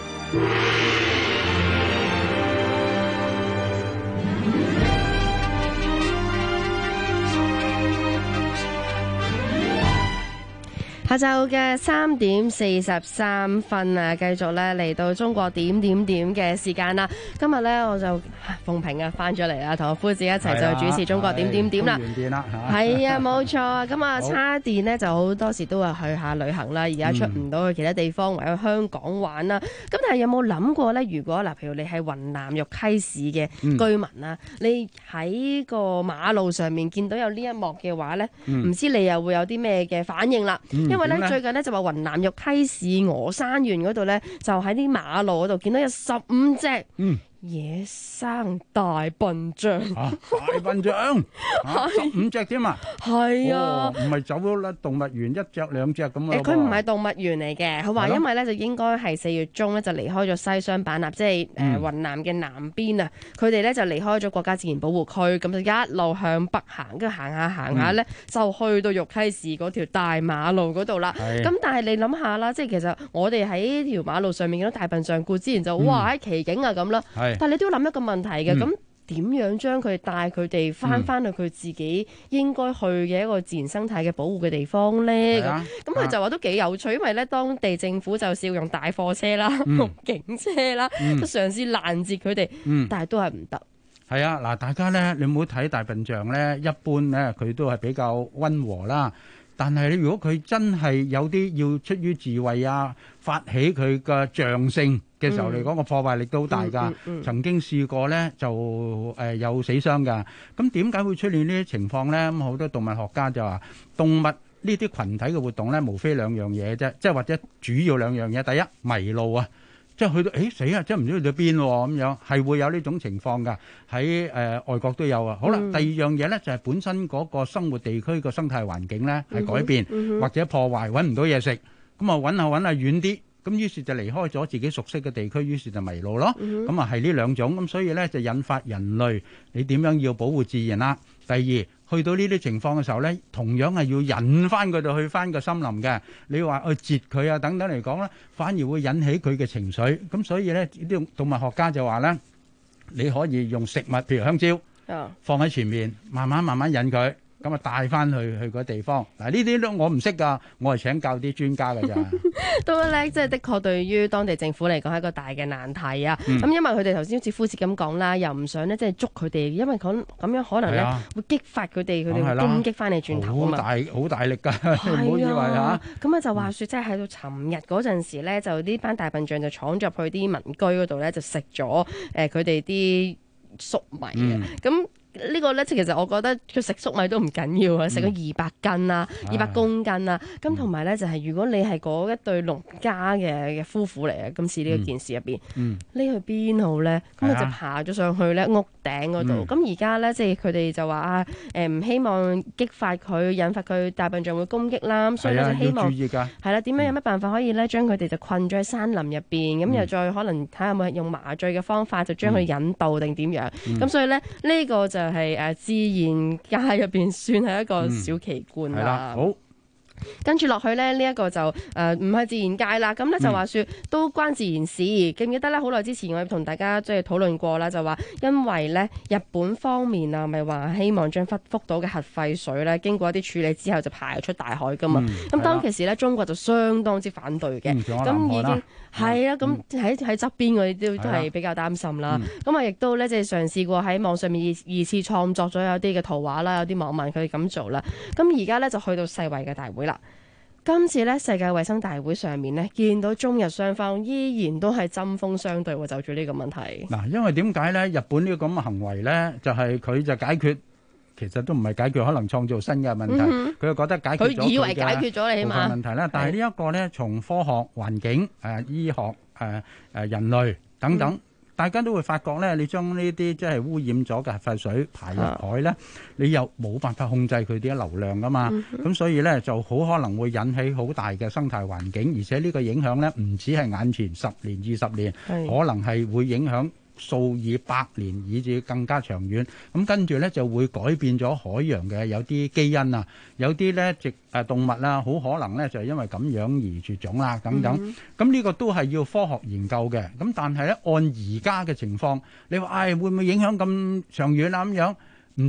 下晝嘅3:43啊，繼續咧嚟到中國點嘅時間啦。今日咧我就鳳萍啊翻咗嚟啦，同我夫子一齊就主持中國點啦。係啊，冇錯。咁啊，叉電呢就好多時都係去下旅行啦，而家出唔到去其他地方，唯有香港玩啦。咁但係有冇諗過咧？如果嗱，譬如你係雲南玉溪市嘅居民啦，你喺個馬路上面見到有呢一幕嘅話咧，唔知你又會有啲咩嘅反應啦？因為咧最近咧就話雲南玉溪市鵝山縣嗰度咧，就喺啲馬路嗰度見到有15隻野生大笨象， 大笨象15隻添啊！ 係啊， 唔係走咗啦動物園1隻2隻咁啊！ 佢唔係動物園嚟嘅，佢話因為咧就應該係4月中咧就離開咗西雙版納，即係雲南嘅南邊啊。佢哋咧就離開咗國家自然保護區，咁就一路向北行，跟住行下咧就去到玉溪市嗰條大馬路嗰度啦。咁但係你諗下啦，即係其實我哋喺條馬路上面見到大笨象，固之然就哇奇景啊咁啦。但係你都要諗一個問題嘅，咁點樣將佢帶佢哋翻去佢自己應該去嘅一個自然生態嘅保護嘅地方咧？咁佢就話都幾有趣，因為咧當地政府就試用大貨車啦、錄警車啦，都嘗試攔截佢哋，但係都係唔得。 係啊，嗱，大家咧你唔好睇大笨象咧，一般咧佢都係比較溫和啦。但係你如果佢真係有啲要出於自衛啊，發起佢嘅象性嘅時候嚟講，個破壞力都好大㗎。曾經試過咧就有死傷㗎。咁點解會出現呢啲情況咧？咁好多動物學家就話動物呢啲群體嘅活動咧，無非兩樣嘢啫，即係或者主要兩樣嘢。第一迷路啊，即係去到死啊，真係唔知去到邊喎咁樣，係會有呢種情況㗎。喺外國都有啊。好啦，第二樣嘢咧就係本身嗰個生活地區個生態環境咧係改變或者破壞，揾唔到嘢食，咁啊揾下遠啲，咁於是就離開咗自己熟悉嘅地區，於是就迷路咯。咁啊係呢兩種，咁所以咧就引發人類你點樣要保護自然啦。第二，去到呢啲情況嘅時候咧，同樣係要引翻佢哋去翻個森林嘅。你話去截佢啊等等嚟講咧，反而會引起佢嘅情緒。咁所以咧，啲動物學家就話咧，你可以用食物，譬如香蕉，放喺前面，慢慢引佢。咁啊帶翻去個地方。嗱，呢啲都我唔識㗎，我係請教啲專家㗎咋。 都咧，即係的確對於當地政府嚟講係一個大嘅難題啊。咁因為佢哋頭先好似夫子咁講啦，又唔想咧即係捉佢哋，因為咁樣可能咧會激發佢哋會攻擊翻你轉頭啊嘛。 好大力㗎，唔好以為嚇。 咁啊就話説，即係喺到尋日嗰陣時咧，就呢班大笨象就闖咗入去啲民居嗰度咧，就食咗佢哋啲粟米嘅。咁呢個咧，其實我覺得佢食粟米都唔緊要啊，食咗200斤啊，200公斤啊。咁同埋咧，就係如果你係嗰一對農家嘅夫婦嚟啊，今次呢件事入邊，匿去邊好咧？咁佢就爬咗上去咧屋頂嗰度。咁而家咧，即係佢哋就話唔希望激發佢，引發佢大笨象會攻擊啦。咁所以咧就希望係啦，點樣有乜辦法可以咧將佢哋就困咗喺山林入邊？咁又再可能睇下有冇用麻醉嘅方法，就將佢引導定點樣？咁所以咧呢個就係自然界入邊算係一個小奇觀啦。 好， 跟住落去咧，呢一個就唔係自然界啦。咁咧就話説都關自然事。記唔記得咧？好耐之前我哋同大家即係討論過啦，就話因為咧日本方面啊，咪話希望將福島嘅核廢水咧經過一啲處理之後就排出大海噶嘛。咁當其時咧，中國就相當之反對嘅。咁已經係啦，咁喺側邊嗰啲都係比較擔心啦。咁啊，亦都咧即係嘗試過喺網上面二次創作咗有啲嘅圖畫啦，有啲網民佢哋咁做啦。咁而家咧就去到世衛嘅大會啦。今次咧世界衛生大會上面咧，見到中日雙方依然都係針鋒相對喎，就住呢個問題。 嗱，因為點解咧？日本呢個咁嘅行為咧，就係佢就解決，其實都唔係解決，可能創造新嘅問題。佢就覺得解決咗佢以為解決咗你起碼問題啦。但係呢一個咧，從科學、環境、醫學、人類等等。大家都會發覺咧，你將呢啲即係污染咗嘅核廢水排入海咧，你又冇辦法控制佢啲流量噶嘛，咁所以咧就好可能會引起好大嘅生態環境，而且呢個影響咧唔止係眼前10年、20年，可能係會影響數以百年，以至更加長遠。咁跟住咧就會改變咗海洋嘅有啲基因啊，有啲咧動物啦，好可能咧就係因為咁樣而絕種啦等等。咁呢個都係要科學研究嘅。咁但係咧按而家嘅情況，你話會唔會影響咁長遠啊咁樣？唔知。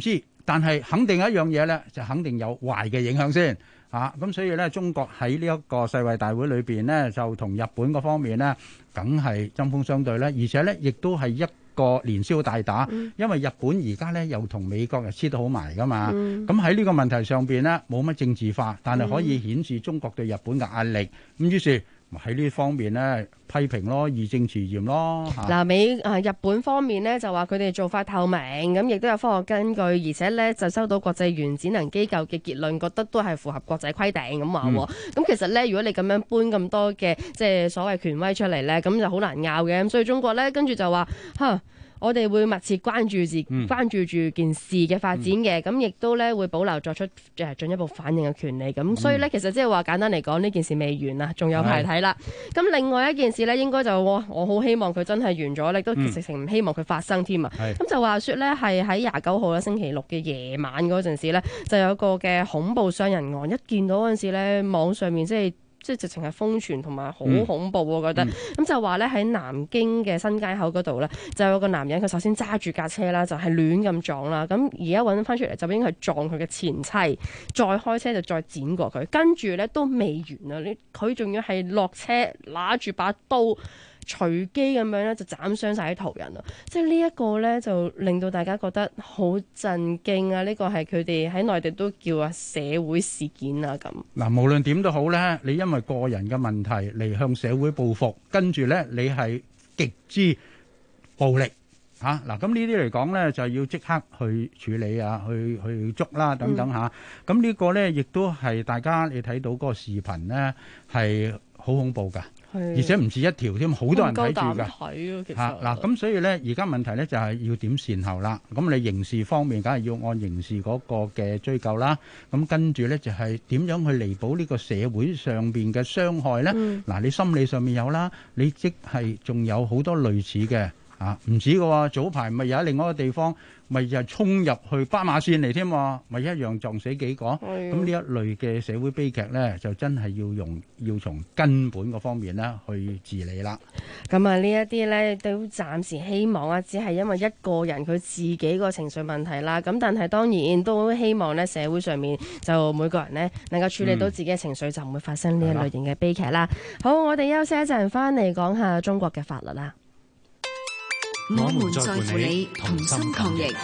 但係肯定一樣嘢咧，就肯定有壞嘅影響先。咁所以咧，中國喺呢一個世衛大會裏邊呢，就同日本嗰方面呢，梗係針鋒相對咧，而且咧亦都係一個連消帶打，因為日本而家咧又同美國又黐得好埋噶嘛。咁喺呢個問題上邊呢，冇乜政治化，但係可以顯示中國對日本嘅壓力。咁於是喺呢方面呢，批評咯，義正辭嚴咯。 日本方面呢，就話佢哋做法透明，咁亦都有科學根據，而且呢就收到國際原子能機構嘅結論，覺得都係符合國際規定咁話。咁其實呢，如果你咁樣搬咁多嘅即係所謂權威出嚟呢，咁就好難拗嘅。咁所以中國呢，跟住就話我哋會密切關注住件事嘅發展嘅，咁亦都咧會保留作出進一步反應嘅權利。咁所以咧，其實即係話簡單嚟講，呢件事未完啊，仲有排睇啦。咁另外一件事咧，應該就我好希望佢真係完咗，亦都直情唔希望佢發生添啊。咁就話說咧，係喺29號啦，星期六嘅夜晚嗰陣時咧，就有個嘅恐怖傷人案。一見到嗰陣時咧，網上面即係直情係瘋傳同埋好恐怖，我覺得。咁就話咧喺南京嘅新街口嗰度咧，就有個男人，佢首先揸住架車啦，就係亂咁撞啦。咁而家揾翻出嚟，就應該係撞佢嘅前妻，再開車就再剪過佢，跟住咧都未完啊！佢仲要係落車拿住把刀，隨機咁樣咧就斬傷晒啲途人啊！即係呢一個咧就令到大家覺得好震驚啊！呢個係佢哋喺內地都叫社會事件啊咁。 嗱，無論點都好咧，你因為個人嘅問題嚟向社會報復，跟住咧你係極之暴力嚇嗱，咁呢啲嚟講咧就要即刻去處理啊，去捉啦等等嚇。咁呢個咧亦都係大家你睇到嗰個視頻咧係好恐怖㗎。而且唔止一條添，好多人睇住㗎。嗱，咁所以咧，而家問題咧就係要點善後啦。咁你刑事方面，梗係要按刑事嗰個嘅追究啦。咁跟住咧就係點樣去彌補呢個社會上邊嘅傷害咧？嗱，你心理上面有啦，你即係仲有好多類似嘅唔止㗎喎。早排咪有喺另外一個地方，咪就係衝入去斑馬線嚟添喎，咪一樣撞死幾個。咁呢一類嘅社會悲劇呢，就真係要從根本個方面呢去治理啦。 咁呢一啲呢，都暫時希望啊，只係因為一個人佢自己個情緒問題啦。咁但係當然都希望呢，社會上面就每個人呢能夠處理到自己嘅情緒，就唔會發生呢一類型嘅悲劇啦。好，我哋休息一陣，翻嚟講下中國嘅法律啦。 我們在乎你，同心抗疫。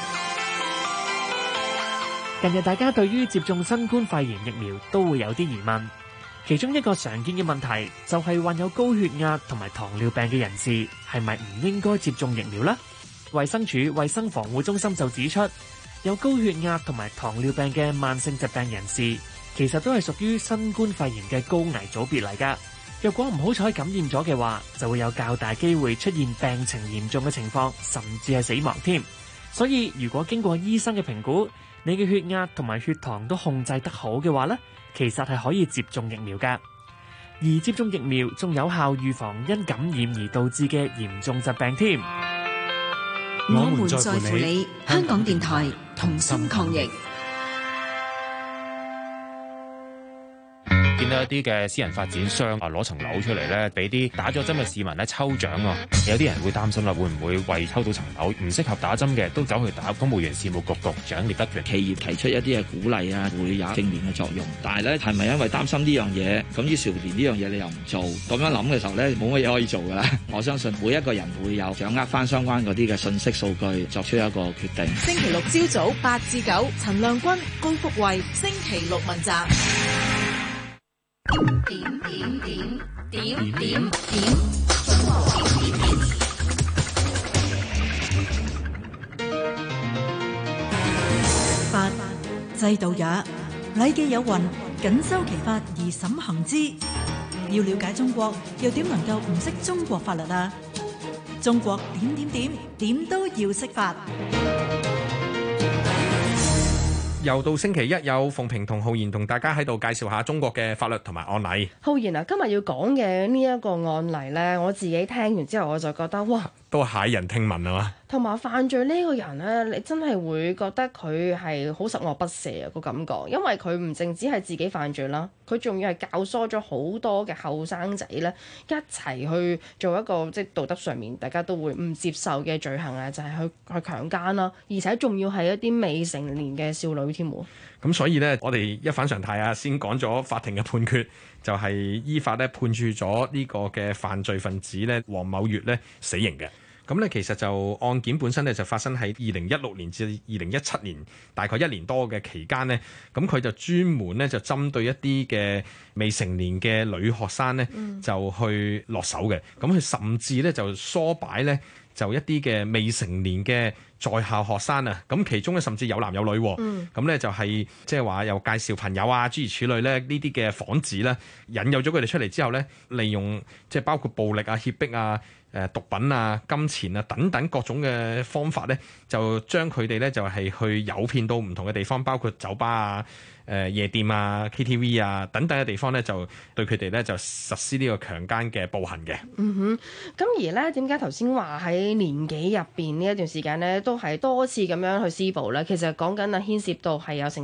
近日大家對於接種新冠肺炎疫苗都會有啲疑問，其中一個常見嘅問題就係患有高血壓同埋糖尿病嘅人士係咪唔應該接種疫苗呢？衛生署衛生防護中心就指出，有高血壓同埋糖尿病嘅慢性疾病人士，其實都係屬於新冠肺炎嘅高危組別嚟㗎。若果唔好彩感染咗嘅話，就會有較大機會出現病情嚴重嘅情況，甚至係死亡添。所以如果經過醫生嘅評估，你嘅血壓同埋血糖都控制得好嘅話呢，其實係可以接種疫苗㗎。而接種疫苗仲有效預防因感染而導致嘅嚴重疾病添。 我們在乎你，香港電台同心抗疫。 見到一啲嘅私人發展商攞層樓出嚟咧，俾啲打咗針嘅市民咧抽獎啊！有啲人會擔心啦，會唔會為抽到層樓唔適合打針嘅都走去打？公務員事務局局長聶德權， 企業提出一啲嘅鼓勵啊，會有正面嘅作用。但係咧，係咪因為擔心呢樣嘢，咁於是乎連呢樣嘢你又唔做？咁樣諗嘅時候咧，冇乜嘢可以做㗎啦。我相信每一個人會有掌握翻相關嗰啲嘅信息數據，作出一個決定。 星期六朝早8至9，陳亮君、高福慧，星期六問責。點法制度也，禮記有云：謹修其法而審行之。要了解中國，又點能夠唔識中國法律啊？中國點都要識法。 又到星期一，有鳳萍同浩然同大家喺度介紹下中國嘅法律同埋案例。 浩然啊，今日要講嘅呢一個案例呢，我自己聽完之後我就覺得哇， 都駭人聽聞啊嘛。 同埋犯罪呢個人呢，你真係會覺得佢係好十惡不赦啊個感覺，因為佢唔淨止係自己犯罪啦，佢仲要係教唆咗好多嘅後生仔呢一齊去做一個即係道德上面大家都會唔接受嘅罪行啊，就係去強姦啦，而且仲要係一啲未成年嘅少女添喎。 咁所以呢，我哋一反常態啊，先講咗法庭嘅判決，就係依法咧判處咗呢個嘅犯罪分子咧黃某月咧死刑嘅。咁咧其實就案件本身咧就發生喺2016年至2017年大概1年多嘅期間呢，咁佢就專門咧就針對一啲嘅未成年嘅女學生咧就去落手嘅。咁佢甚至咧就唆擺咧就一啲嘅未成年嘅在校學生啊，咁其中咧甚至有男有女，咁咧就係即係話又介紹朋友啊諸如此類咧呢啲嘅幌子咧，引誘咗佢哋出嚟之後咧，利用即係包括暴力啊、脅迫啊、毒品啊、金錢啊等等各種嘅方法咧，就將佢哋咧就係去誘騙到唔同嘅地方，包括酒吧啊、夜店啊、KTV 啊等等嘅地方咧，就對佢哋咧就實施呢個強姦嘅暴行嘅。 咁而咧點解頭先話喺年幾入邊呢一段時間咧，都係多次咁樣去施暴咧？其實講緊啊牽涉到係有成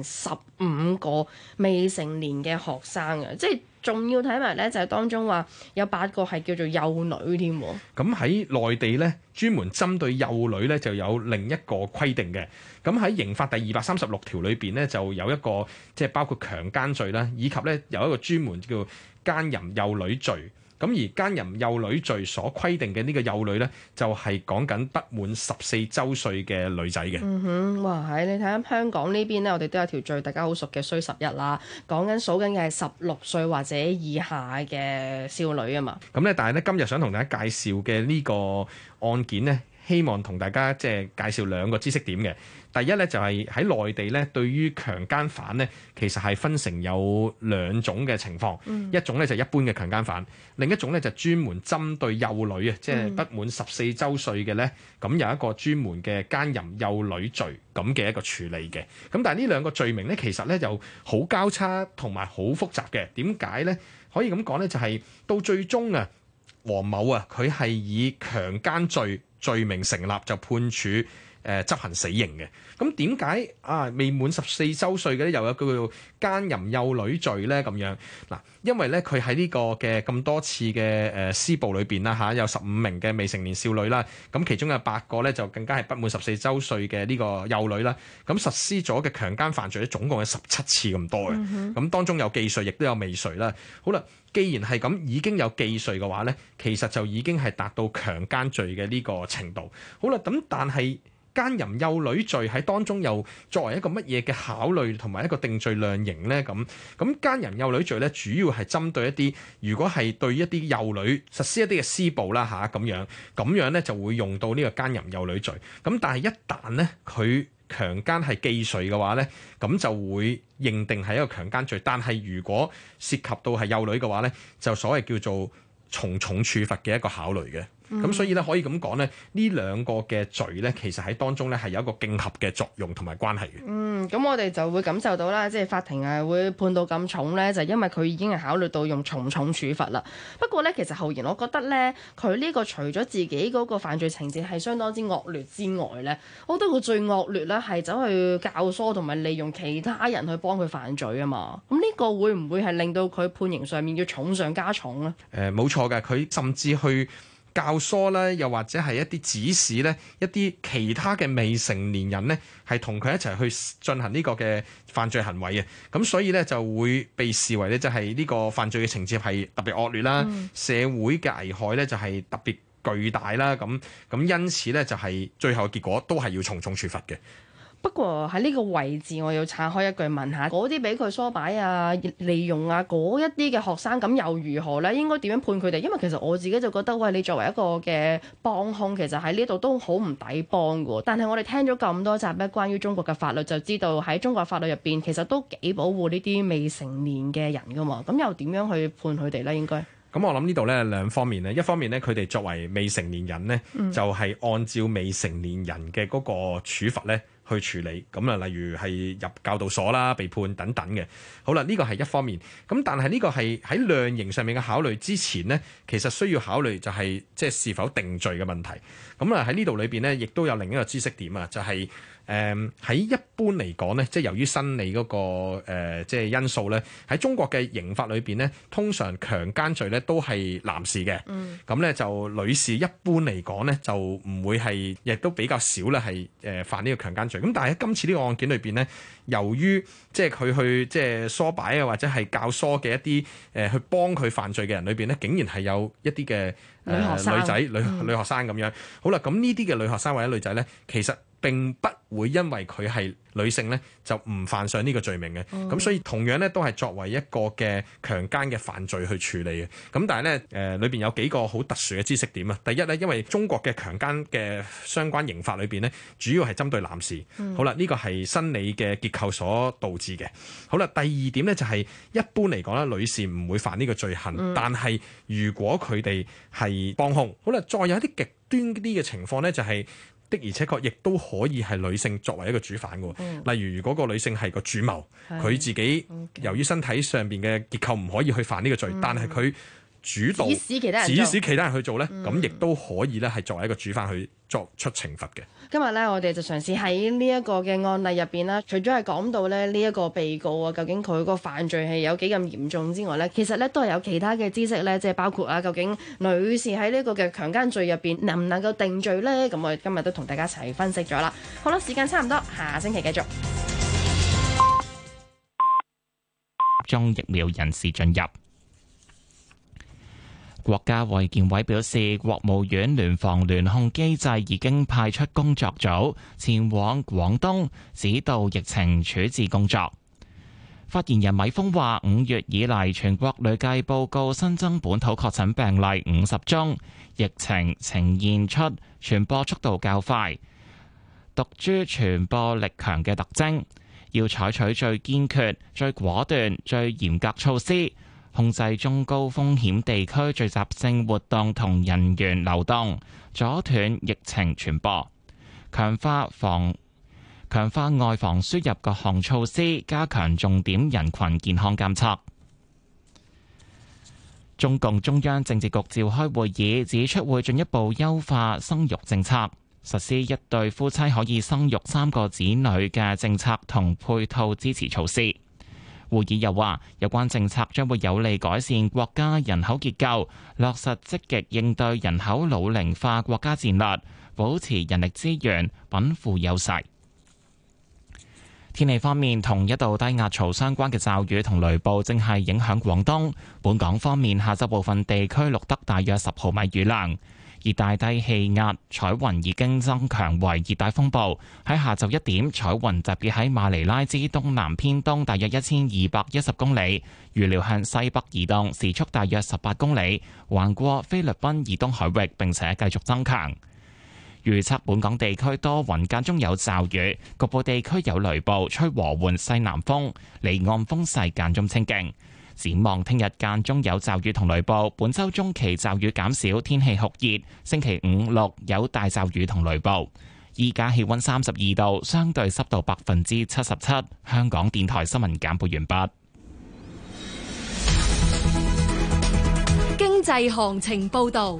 15個未成年嘅學生嘅，即係仲要睇埋咧就係當中話有8個係叫做幼女添。 咁喺內地咧，專門針對幼女咧就有另一個規定嘅。咁喺刑法第236條裏邊咧，就有一個即係包括強姦罪啦，以及咧有一個專門叫姦淫幼女罪。咁而姦淫幼女罪所規定嘅呢個幼女咧，就係講緊不滿14週歲嘅女仔嘅。 哇！你睇下香港呢邊咧，我哋都有條罪大家好熟嘅衰11啦，講緊數緊嘅係16歲或者以下嘅少女啊嘛。 咁咧，但係咧今日想同大家介紹嘅呢個案件呢，希望同大家即係介紹2個知識點嘅。第一咧就係喺內地咧，對於強姦犯咧，其實係分成有2種嘅情況。一種咧就一般嘅強姦犯，另一種咧就專門針對幼女啊，即係不滿14週歲嘅咧，咁有一個專門嘅姦淫幼女罪咁嘅一個處理嘅。咁但係呢2個罪名咧，其實咧就好交叉同埋好複雜嘅。點解咧？可以咁講咧，就係到最終啊，黃某啊，佢係以強姦罪名成立就判處執行死刑嘅。咁點解未滿14週歲嘅咧，又有叫做姦淫幼女罪咧？咁樣嗱，因為咧佢喺呢個嘅咁多次嘅施暴裏邊啦嚇，有15名嘅未成年少女啦，咁其中有8個咧就更加係不滿14週歲嘅呢個幼女啦。咁實施咗嘅強姦犯罪咧，總共有17次咁多嘅。咁當中有既遂，亦都有未遂啦。好啦，既然係咁，已經有既遂嘅話咧，其實就已經係達到強姦罪嘅呢個程度。好啦，咁但係姦淫幼女罪喺當中又作為一個乜嘢嘅考慮同埋一個定罪量刑呢？咁姦淫幼女罪咧，主要係針對一啲如果係對一啲幼女實施一啲嘅施暴啦嚇咁樣咧就會用到呢個姦淫幼女罪。咁但係一旦咧佢強姦係既遂嘅話咧，咁就會認定係一個強姦罪。但係如果涉及到係幼女嘅話咧，就所謂叫做從重處罰嘅一個考慮嘅。咁所以咧可以咁講咧，呢2個嘅罪咧，其實喺當中咧係有一個競合嘅作用同埋關係嘅。 咁我哋就會感受到啦，即係法庭係會判到咁重咧，就因為佢已經係考慮到用從重處罰啦。不過咧，其實後言我覺得咧，佢呢個除咗自己嗰個犯罪情節係相當之惡劣之外咧，我覺得佢最惡劣咧係走去教唆同埋利用其他人去幫佢犯罪啊嘛。咁呢個會唔會係令到佢判刑上面要重上加重咧？ 冇錯嘅，佢甚至去教唆咧，又或者係一啲指使咧，一啲其他嘅未成年人咧，係同佢一齊去進行呢個嘅犯罪行為嘅。咁所以咧就會被視為咧，就係呢個犯罪嘅情節係特別惡劣啦，社會嘅危害咧就係特別巨大啦。咁因此咧就係最後嘅結果都係要從重處罰嘅。 不過喺呢個位置，我要岔開一句問下，嗰啲俾佢唆擺啊、利用啊嗰一啲嘅學生，咁又如何呢？應該點樣判佢哋？因為其實我自己就覺得，喂，你作為一個嘅幫兇，其實喺呢度都好唔抵幫㗎。但係我哋聽咗咁多集咧，關於中國嘅法律，就知道喺中國法律入邊，其實都幾保護呢啲未成年嘅人㗎嘛。咁又點樣去判佢哋呢？應該？ 咁我諗呢度咧2方面咧，一方面咧佢哋作為未成年人咧，就係按照未成年人嘅嗰個處罰咧去處理。咁啊，例如係入教導所啦、被判等等嘅。好啦，呢個係一方面。咁但係呢個係喺量刑上面嘅考慮之前呢，其實需要考慮就係即係是否定罪嘅問題。咁啊喺呢度裏邊呢，亦都有另一個知識點啊，就係喺一般嚟講呢，即係由於生理嗰個即係因素呢，喺中國嘅刑法裏邊呢，通常強姦罪呢都係男士嘅。咁呢就女士一般嚟講呢，就唔會係，亦都比較少咧係犯呢個強姦罪。咁但係喺今次呢個案件裏邊呢，由於即係佢去即係唆擺啊，或者係教唆嘅一啲去幫佢犯罪嘅人裏邊呢，竟然係有一啲嘅女仔女學生咁樣。好啦，咁呢啲嘅女學生或者女仔呢，其實並不會因為佢係女性呢，就唔犯上呢個罪名嘅。咁所以同樣呢，都係作為一個嘅強姦嘅犯罪去處理嘅。咁但係呢，裏邊有幾個好特殊嘅知識點啊。第一呢，因為中國嘅強姦嘅相關刑法裏邊呢，主要係針對男士。好啦，呢個係生理嘅結構所導致嘅。好啦，第二點呢，就係一般嚟講咧，女士唔會犯呢個罪行。但係如果佢哋係幫兇，好啦，再有一啲極端啲嘅情況呢，就係的而且確亦都可以係女性作為一個主犯嘅。例如，如果個女性係個主謀，佢自己由於身體上邊嘅結構唔可以去犯呢個罪，但係佢主導指使其他人去做呢，咁亦都可以咧係作為一個主犯去作出懲罰嘅。 今日咧，我哋就嘗試喺呢一個嘅案例入邊啦，除咗係講到咧呢一個被告啊，究竟佢個犯罪係有幾咁嚴重之外咧，其實咧都係有其他嘅知識咧，即係包括啊，究竟女士喺呢個嘅強姦罪入邊能唔能夠定罪咧？咁我哋今日都同大家一齊分析咗啦。好啦，時間差唔多，下星期繼續。 中疫苗人士進入。國家衛健委表示，國務院聯防聯控機制已經派出工作組前往廣東指導疫情處置工作。發言人米峰話：5月以嚟，全國累計報告新增本土確診病例50宗，疫情呈現出傳播速度較快、毒株傳播力強嘅特徵，要採取最堅決、最果斷、最嚴格措施，控制中高風險地區聚集性活動同人員流動，阻斷疫情傳播，強化外防輸入各項措施，加強重點人群健康監測。中共中央政治局召開會議，指出會進一步優化生育政策，實施一對夫妻可以生育3個子女嘅政策同配套支持措施。會議又話，有關政策將會有利改善國家人口結構，落實積極應對人口老齡化國家戰略，保持人力資源稟賦優勢。天氣方面，同一道低壓槽相關嘅驟雨同雷暴正係影響廣東。本港方面，下晝部分地區錄得大約10毫米雨量。熱帶低氣壓彩雲已經增強為熱帶風暴，喺下晝1點，彩雲集結喺馬尼拉之東南偏東大約1210公里，預料向西北移動，時速大約18公里，橫過菲律賓以東海域，並且繼續增強。預測本港地區多雲間中有驟雨，局部地區有雷暴，吹和緩西南風，離岸風勢間中清勁。展望聽日間中有驟雨同雷暴，本週中期驟雨減少，天氣酷熱。星期5、6有大驟雨同雷暴。依家氣溫32度，相對濕度77%。香港電台新聞簡報完畢。 經濟行情報導。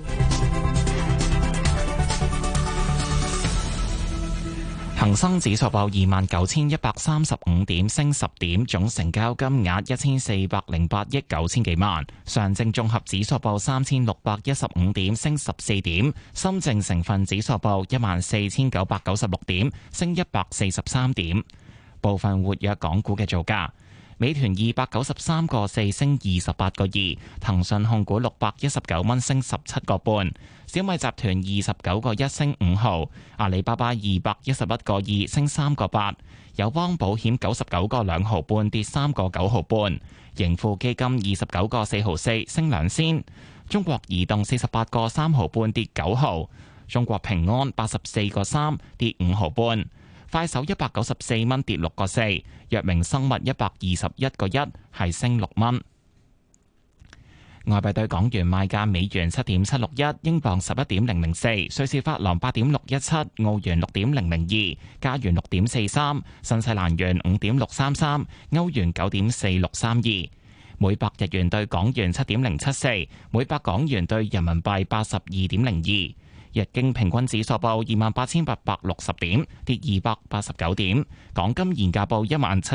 恒生指數報29,135點，升10點，總成交金額1408億9千幾萬。上證綜合指數報3615點，升14點。深證成分指數報14,996點，升143點。部分活躍港股嘅造價：美團293個4升28個2，騰訊控股619蚊升17個半。小米集團29個1升5毫，阿里巴巴211個2升3個8，友邦保險99個2毫半跌3個9毫半，盈富基金29個4毫4升2仙，中國移動48個3毫半跌9毫，中國平安84個3跌5毫半，快手194蚊跌6個4，藥明生物121個1係升6蚊。 外幣對港元賣價：美元7.761，英鎊11.004，瑞士法郎8.617，澳元6.002，加元6.43，新西蘭元5.633，歐元9.4632。每百日元對港元7.074，每百港元對人民幣82.02。日經平均指數報28,860點，跌289點。港金現價報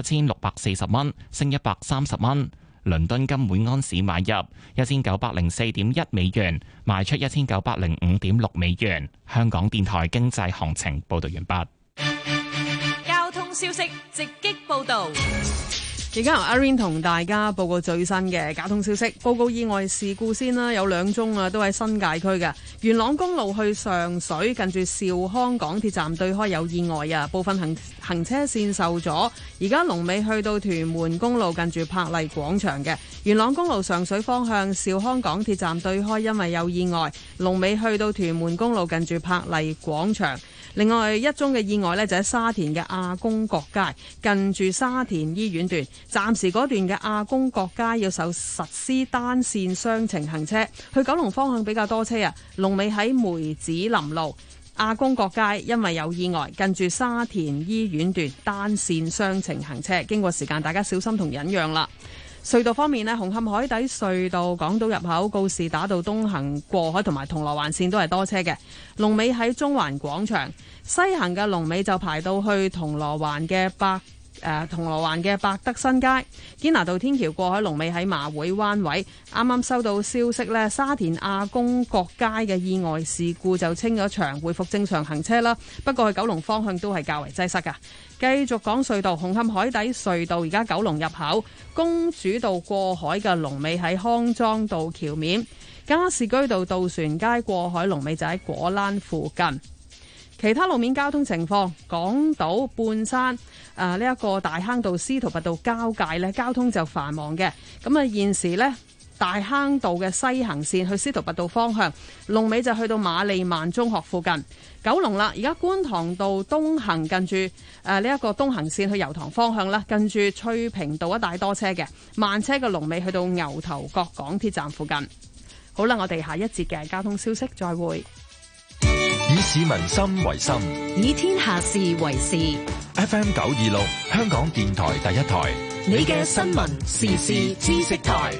17,640蚊，升130蚊。倫敦金每安士買入1904.1美元，賣出1905.6美元。香港電台經濟行情報道完畢。 交通消息直擊報道。 而家由阿 Rain 同大家報告最新嘅交通消息。報告意外事故先啦，有2宗啊，都喺新界區嘅元朗公路去上水，近住兆康港鐵站對開有意外啊，部分行車線受阻。而家龍尾去到屯門公路近住柏麗廣場嘅元朗公路上水方向兆康港鐵站對開，因為有意外，龍尾去到屯門公路近住柏麗廣場。另外一宗嘅意外呢，就喺沙田嘅亞公角街近住沙田醫院段，暫時嗰段嘅亞公角街要實施單線雙程行車，去九龍方向比較多車啊。龍尾喺梅子林路，亞公角街因為有意外，近住沙田醫院段單線雙程行車，經過時間大家小心同忍讓啦。隧道方面呢，紅磡海底隧道港島入口告士打道東行過海同埋銅鑼灣線都係多車嘅，龍尾喺中環廣場；西行嘅龍尾就排到去銅鑼灣嘅百德新街。堅拿道天橋過海龍尾喺馬會灣位。啱啱收到消息呢，沙田亞公角街嘅意外事故就清咗場，恢復正常行車啦。不過去九龍方向都係較為擠塞㗎。繼續講隧道，紅磡海底隧道而家九龍入口公主道過海嘅龍尾喺康莊道橋面，加士居道渡船街過海龍尾就喺果欄附近。其他路面交通情況，港島半山呢一個大坑道司徒拔道交界呢，交通就繁忙嘅。咁啊現時呢，大坑道嘅西行線去司徒拔道方向，龍尾就去到瑪麗萬中學附近。九龍啦，而家觀塘道東行近住呢一個東行線去油塘方向啦，近住翠屏道一帶多車嘅，慢車嘅龍尾去到牛頭角港鐵站附近。好啦，我哋下一節嘅交通消息再會。 以市民心為心， 以天下事為事。 FM 926，香港電台第一台， 你嘅新聞時事知識台。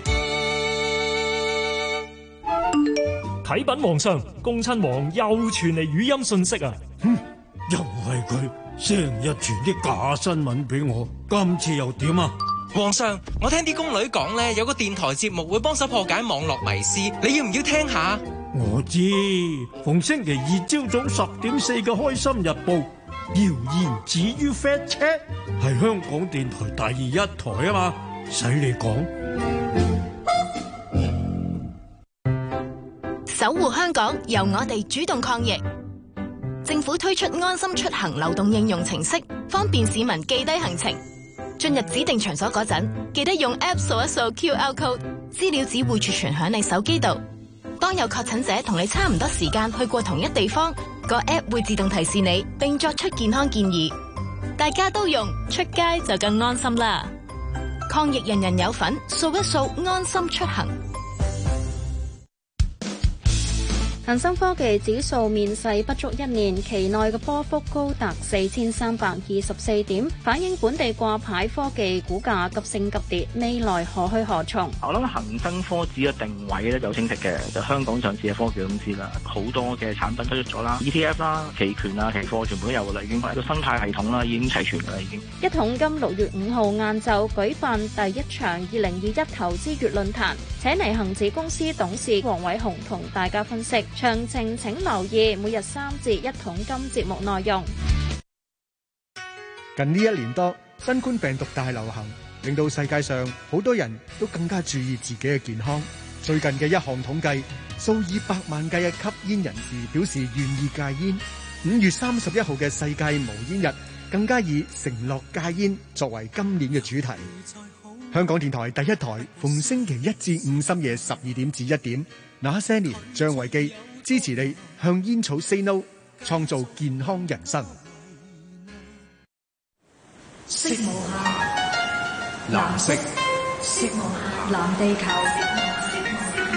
啟稟皇上，恭親王又傳嚟語音訊息啊！ 又係佢成日傳啲假新聞俾我，今次又點啊？ 皇上，我聽啲宮女講呢，有個電台節目會幫手破解網絡迷思，你要唔要聽下？ 我知，逢星期二朝早10:04嘅《開心日報》，謠言止於 Fact Check， 係香港電台第一台啊嘛，使你講。 守護香港，由我哋主動抗疫。政府推出安心出行流動應用程式，方便市民記低行程。進入指定場所嗰陣，記得用 App 掃一掃 QR code， 資料只會儲存響你手機度。當有確診者同你差唔多時間去過同一地方，個 App 會自動提示你，並作出健康建議。大家都用，出街就更安心啦！抗疫人人有份，掃一掃安心出行。 恒生科技指數面世不足一年，期內嘅波幅高達4324點，反映本地掛牌科技股價急升急跌，未來何去何從？ 我諗恒生科指嘅定位咧就清晰嘅，就香港上市嘅科技公司啦，好多嘅產品推出咗啦 ，ETF 啦、期權啊、期貨全部都有噶啦，已經係個生態系統啦，已經齊全噶啦，已經。 一桶金6月5號晏晝舉辦第一場2021投資月論壇，請嚟恒指公司董事黃偉雄同大家分析。詳情請留意每日3節一桶金節目內容。 近呢1年多，新冠病毒大流行，令到世界上好多人都更加注意自己嘅健康。最近嘅一項統計，數以百萬計嘅吸煙人士表示願意戒煙。5月31號嘅世界無煙日，更加以承諾戒煙作為今年嘅主題。香港電台第一台，逢星期1至5深夜12點至1點，那些年張維基支持你向煙草 say no， 創造健康人生。 色無限， 藍色， 色無限，藍地球。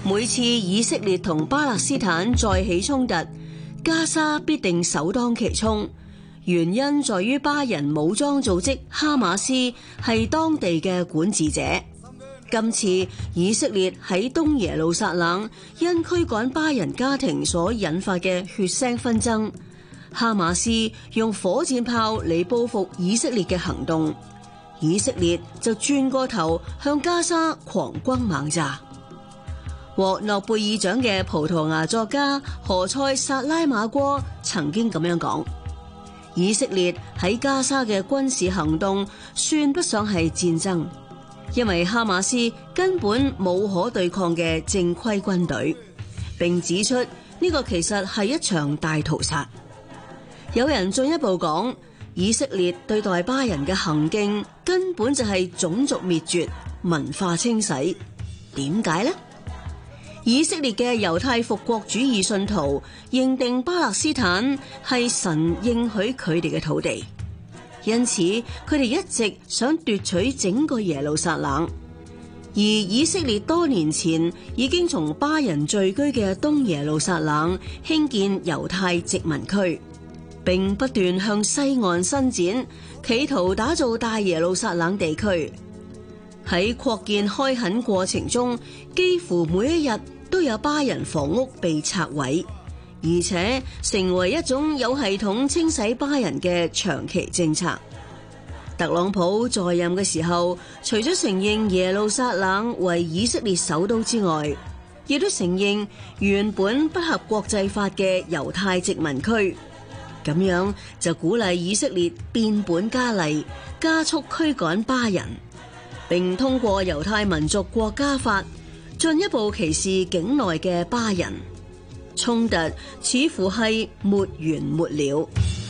每次以色列同巴勒斯坦再起衝突，加沙必定首當其衝。原因在於巴人武裝組織哈馬斯係當地嘅管治者。今次以色列喺東耶路撒冷因驅趕巴人家庭所引發嘅血腥紛爭，哈馬斯用火箭炮嚟報復以色列嘅行動，以色列就轉過頭向加沙狂轟猛炸。獲諾貝爾獎嘅葡萄牙作家何塞薩拉馬戈曾經咁樣講：以色列喺加沙嘅軍事行動算不上係戰爭，因為哈馬斯根本冇可對抗嘅正規軍隊，並指出呢個其實係一場大屠殺。有人進一步講，以色列對待巴人嘅行徑根本就係種族滅絕、文化清洗。點解呢？以色列嘅猶太復國主義信徒認定巴勒斯坦係神應許佢哋嘅土地，因此佢哋一直想奪取整個耶路撒冷。而以色列多年前已經從巴人聚居嘅東耶路撒冷興建猶太殖民區，並不斷向西岸伸展，企圖打造大耶路撒冷地區。喺擴建開墾過程中，幾乎每一日都有巴人房屋被拆毀，而且成為一種有系統清洗巴人嘅長期政策。特朗普在任嘅時候，除咗承認耶路撒冷為以色列首都之外，亦都承認原本不合國際法嘅猶太殖民區，咁樣就鼓勵以色列變本加厲，加速驅趕巴人，並通過猶太民族國家法進一步歧視境內嘅巴人。衝突似乎係沒完沒了。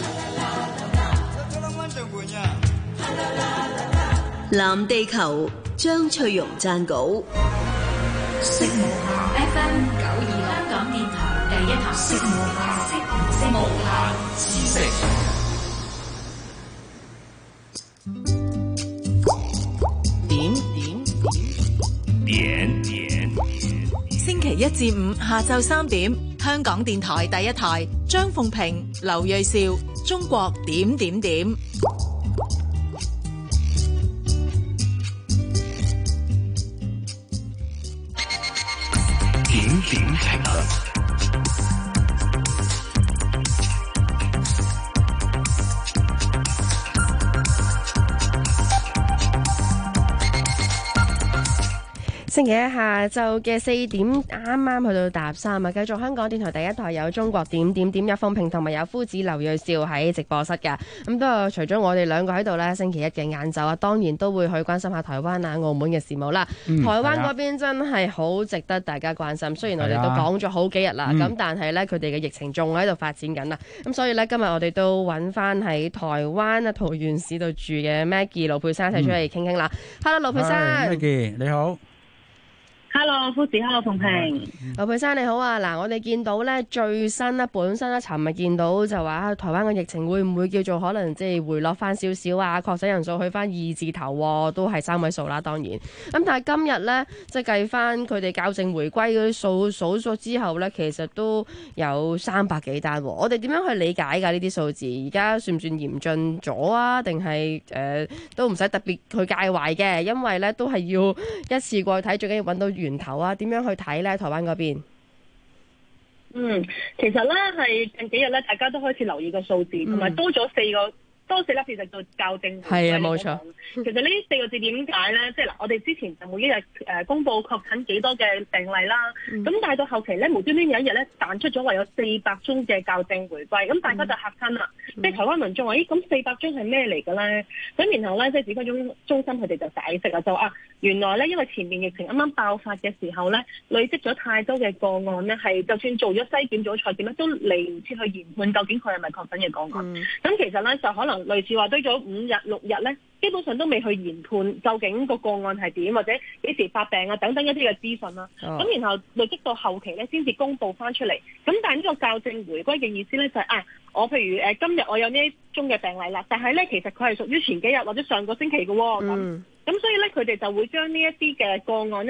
藍地球張翠容撰稿。 FM 926香港電台第一台，無限知識。 星期一至五下晝3點，香港電台第一台，張鳳平、劉銳紹，中國點點點。 點點評論。 星期一下晝嘅4點，啱啱去到搭3啊！繼續香港電台第一台有中國點點點，有風評同埋有夫子劉銳紹喺直播室㗎。咁都係除咗我哋兩個喺度呢，星期一嘅晏晝啊，當然都會去關心下台灣啊、澳門嘅事務啦。台灣嗰邊真係好值得大家關心。雖然我哋都講咗好幾日啦，咁但係呢，佢哋嘅疫情仲喺度發展緊啊。咁所以呢，今日我哋都揾翻喺台灣啊桃園市度住嘅 Maggie 盧珮珊一齊出嚟傾傾啦。Hello， 盧珮珊。 Maggie 你好。 Hello， 夫子 ，Hello， 鳳平。 盧珮珊你好啊！嗱，我哋見到咧最新咧，本身咧尋日見到就話台灣嘅疫情會唔會叫做可能即係回落翻少少啊？確診人數去翻2字頭，都係3位數啦，當然。咁但係今日咧，即係計翻佢哋校正回歸嗰啲數咗之後咧，其實都有300幾單。我哋點樣去理解㗎呢啲數字？而家算唔算嚴峻咗啊？定係都唔使特別去介懷嘅？因為咧都係要一次過去睇，最緊要揾到源頭啊！點樣去睇咧？台灣嗰邊， 其實咧係近幾日咧，大家都開始留意個數字，同埋多咗4粒字就校正回歸。係啊，冇錯。其實呢4個字點解咧？即係嗱，我哋之前就每一日公佈確診幾多嘅病例啦，咁但係到後期咧，無端端有一日咧彈出咗話有400宗嘅校正回歸，咁大家就嚇親啦。即係台灣民眾話：咦，咁400宗係咩嚟嘅咧？咁然後咧，即係指揮中心佢哋就解釋啦，就話原來咧，因為前面疫情啱啱爆發嘅時候咧，累積咗太多嘅個案咧，係就算做咗篩檢、做咗採檢咧，都嚟唔切去研判究竟佢係咪確診嘅個案。咁其實咧就可能類似話堆咗5日、6日咧，基本上都未去研判究竟個案係點，或者幾時發病啊等等一啲嘅資訊啦。咁然後累積到後期咧，先至公佈翻出嚟。咁但係呢個校正回歸嘅意思咧就係我譬如今日我有呢一宗嘅病例啦，但係咧其實佢係屬於前幾日或者上個星期嘅喎。咁所以咧佢哋就會將呢一啲嘅個案咧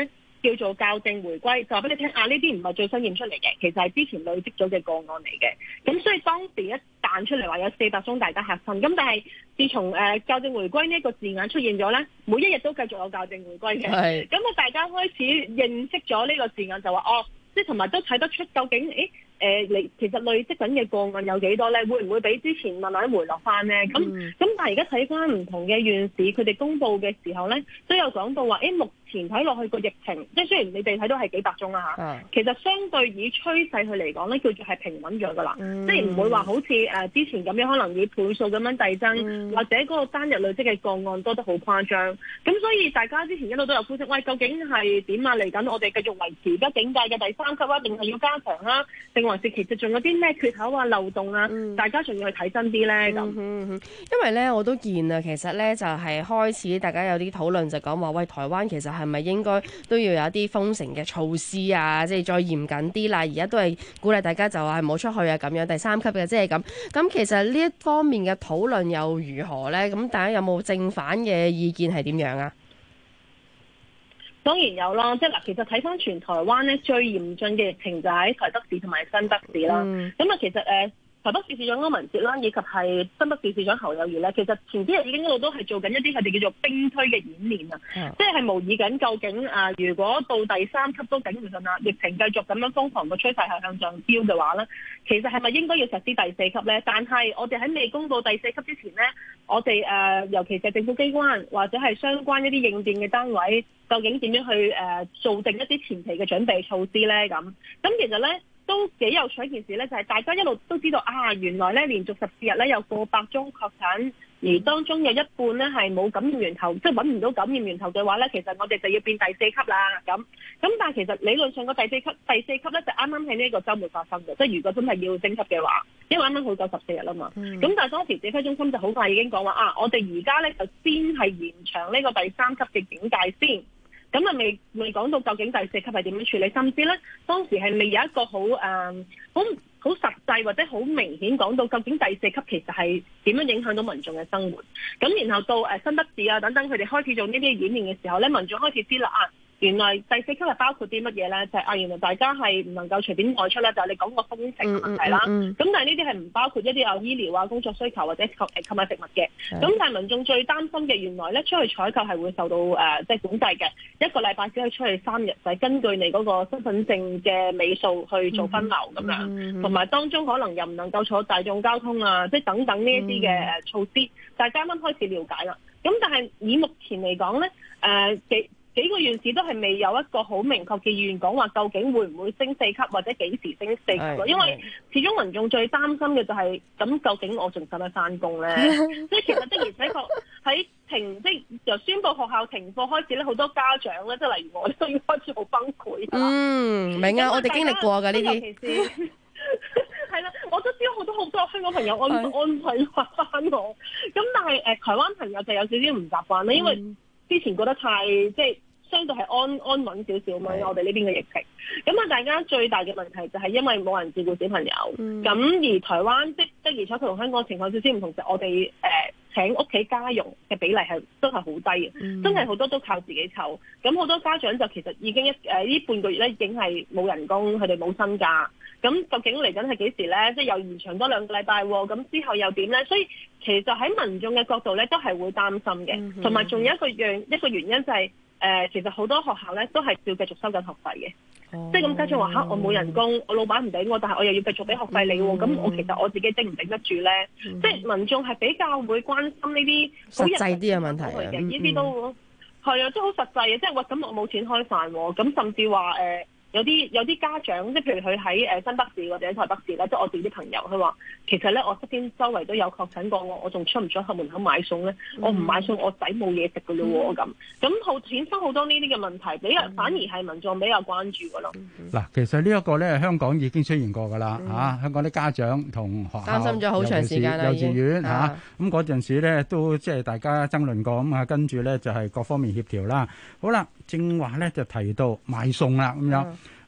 叫做校正回歸，就話俾你聽呢啲唔係最新驗出嚟嘅，其實係之前累積咗嘅個案嚟嘅。咁所以當時一彈出嚟話有400宗，大家嚇親。咁但係自從校正回歸呢一個字眼出現咗咧，每一日都繼續有校正回歸嘅。咁大家開始認識咗呢個字眼，就話即係同埋都睇得出究竟其實累積緊嘅個案有幾多咧？會唔會比之前慢慢回落翻咧？咁但係而家睇翻唔同嘅縣市，佢哋公佈嘅時候咧，都有講到話，目前睇落去個疫情，即係雖然你哋睇到係幾百宗啦嚇，其實相對以趨勢去嚟講咧，叫做係平穩咗噶啦，即係唔會話好似之前咁樣，可能以倍數咁樣遞增，或者嗰個單日累積嘅個案多得好誇張。咁所以大家之前一路都有分析，喂，究竟係點啊？嚟緊我哋繼續維持而家警戒嘅第3級啊，定係要加強啊？定還是其實仲有啲咩缺口啊、漏洞啊？大家仲要去睇真啲咧咁。 因為咧我都見啊，其實咧就係開始大家有啲討論就講話，喂，台灣其實係咪應該都要有一啲封城嘅措施啊？即係再嚴謹啲啦。而家都係鼓勵大家就話係唔好出去啊咁樣。第3級嘅即係咁。咁其實呢一方面嘅討論又如何咧？咁大家有冇正反嘅意見係點樣啊？ 當然有啦，即係嗱，其實睇翻全台灣咧，最嚴峻嘅疫情就喺台北市同埋新北市啦。咁其實台北市市長柯文哲啦，以及係新北市市長侯友宜咧，其實前幾日已經一路都係做緊一啲佢哋叫做兵推嘅演練啊，即係模擬緊究竟如果到第3級都頂唔順啦，疫情繼續咁樣瘋狂嘅趨勢係向上飆嘅話咧，其實係咪應該要實施第4級咧？但係我哋喺未公布第4級之前咧，我哋尤其是政府機關或者係相關一啲應變嘅單位，究竟點樣去做定一啲前期嘅準備措施咧？咁其實咧，都幾有趣一件事咧，就係大家一路都知道原來咧連續14日咧有過百宗確診，而當中有一半咧係冇感染源頭，即係揾唔到感染源頭嘅話咧，其實我哋就要變第4級啦。咁但係其實理論上個第4級咧就啱啱喺呢一個週末發生嘅，即係如果真係要升級嘅話，因為啱啱好夠14日啦嘛。咁但係當時指揮中心就好快已經講話我哋而家咧就先係延長呢個第3級嘅警戒先。咁未講到究竟第4級係點樣處理，甚至咧當時係未有一個好實際或者好明顯講到究竟第4級其實係點樣影響到民眾嘅生活。咁然後到新北市啊等等，佢哋開始做呢啲演練嘅時候咧，民眾開始知啦原來第4級係包括啲乜嘢咧？就係原來大家係唔能夠隨便外出啦，就係你講個封城嘅問題啦。咁但係呢啲係唔包括一啲有醫療工作需求或者購買食物嘅。咁但係民眾最擔心嘅原來咧，出去採購係會受到即係管制嘅，一個禮拜只可以出去3日，就係根據你嗰個身份證嘅尾數去做分流咁樣，同埋當中可能又唔能夠坐大眾交通啊，即係等等呢一啲嘅措施，大家啱啱開始了解啦。咁但係以目前嚟講咧，幾個縣市都係未有一個好明確嘅意願講話，究竟會唔會升4級或者幾時升4級咯？因為始終民眾最擔心嘅就係咁，究竟我仲使唔使返工咧？即係其實的而且確喺即係由宣布學校停課開始咧，好多家長咧，即係例如我都要開始好崩潰。明啊，我哋經歷過㗎呢啲。尤其是係啦，我都知道好多香港朋友安排翻我，咁但係台灣朋友就有少少唔習慣啦，因為之前覺得太即係相對係安穩少少嘛，我哋呢邊嘅疫情。咁大家最大嘅問題就係因為冇人照顧小朋友。咁而台灣的而且確同香港情況少少唔同，就我哋請屋企家傭嘅比例都係好低嘅，真係好多都靠自己湊。咁好多家長就其實已經呢半個月咧已經係冇人工，佢哋冇薪假。咁究竟嚟緊係幾時咧？即係又延長多2個禮拜喎，咁之後又點咧？所以其實喺民眾嘅角度咧，都係會擔心嘅。同埋仲有一個原因就係其實好多學校咧都係要繼續收緊學費嘅。即係咁家長話我冇人工，我老闆唔俾我，但係我又要繼續俾學費你喎。咁我其實我自己頂唔頂得住咧？即係民眾係比較會關心呢啲實際啲嘅問題嘅。呢啲都係啊，即係好實際嘅。即係咁我冇錢開飯喎。咁甚至話有啲家長，即係譬如佢喺新北市或者台北市咧，即係我自己啲朋友，佢話其實咧我身邊周圍都有確診過我仲出唔出去門口買餸咧？我唔買餸，我仔冇嘢食㗎咯喎咁好衍生好多呢啲嘅問題，反而係民眾比較關注㗎咯。 嗱，其實呢一個咧香港已經出現過㗎啦嚇，香港啲家長同學校擔心咗好長時間啦， 幼稚園嚇咁嗰陣時咧都即係大家爭論過咁跟住咧就係各方面協調啦。好啦，正話咧就提到買餸啦咁樣。咁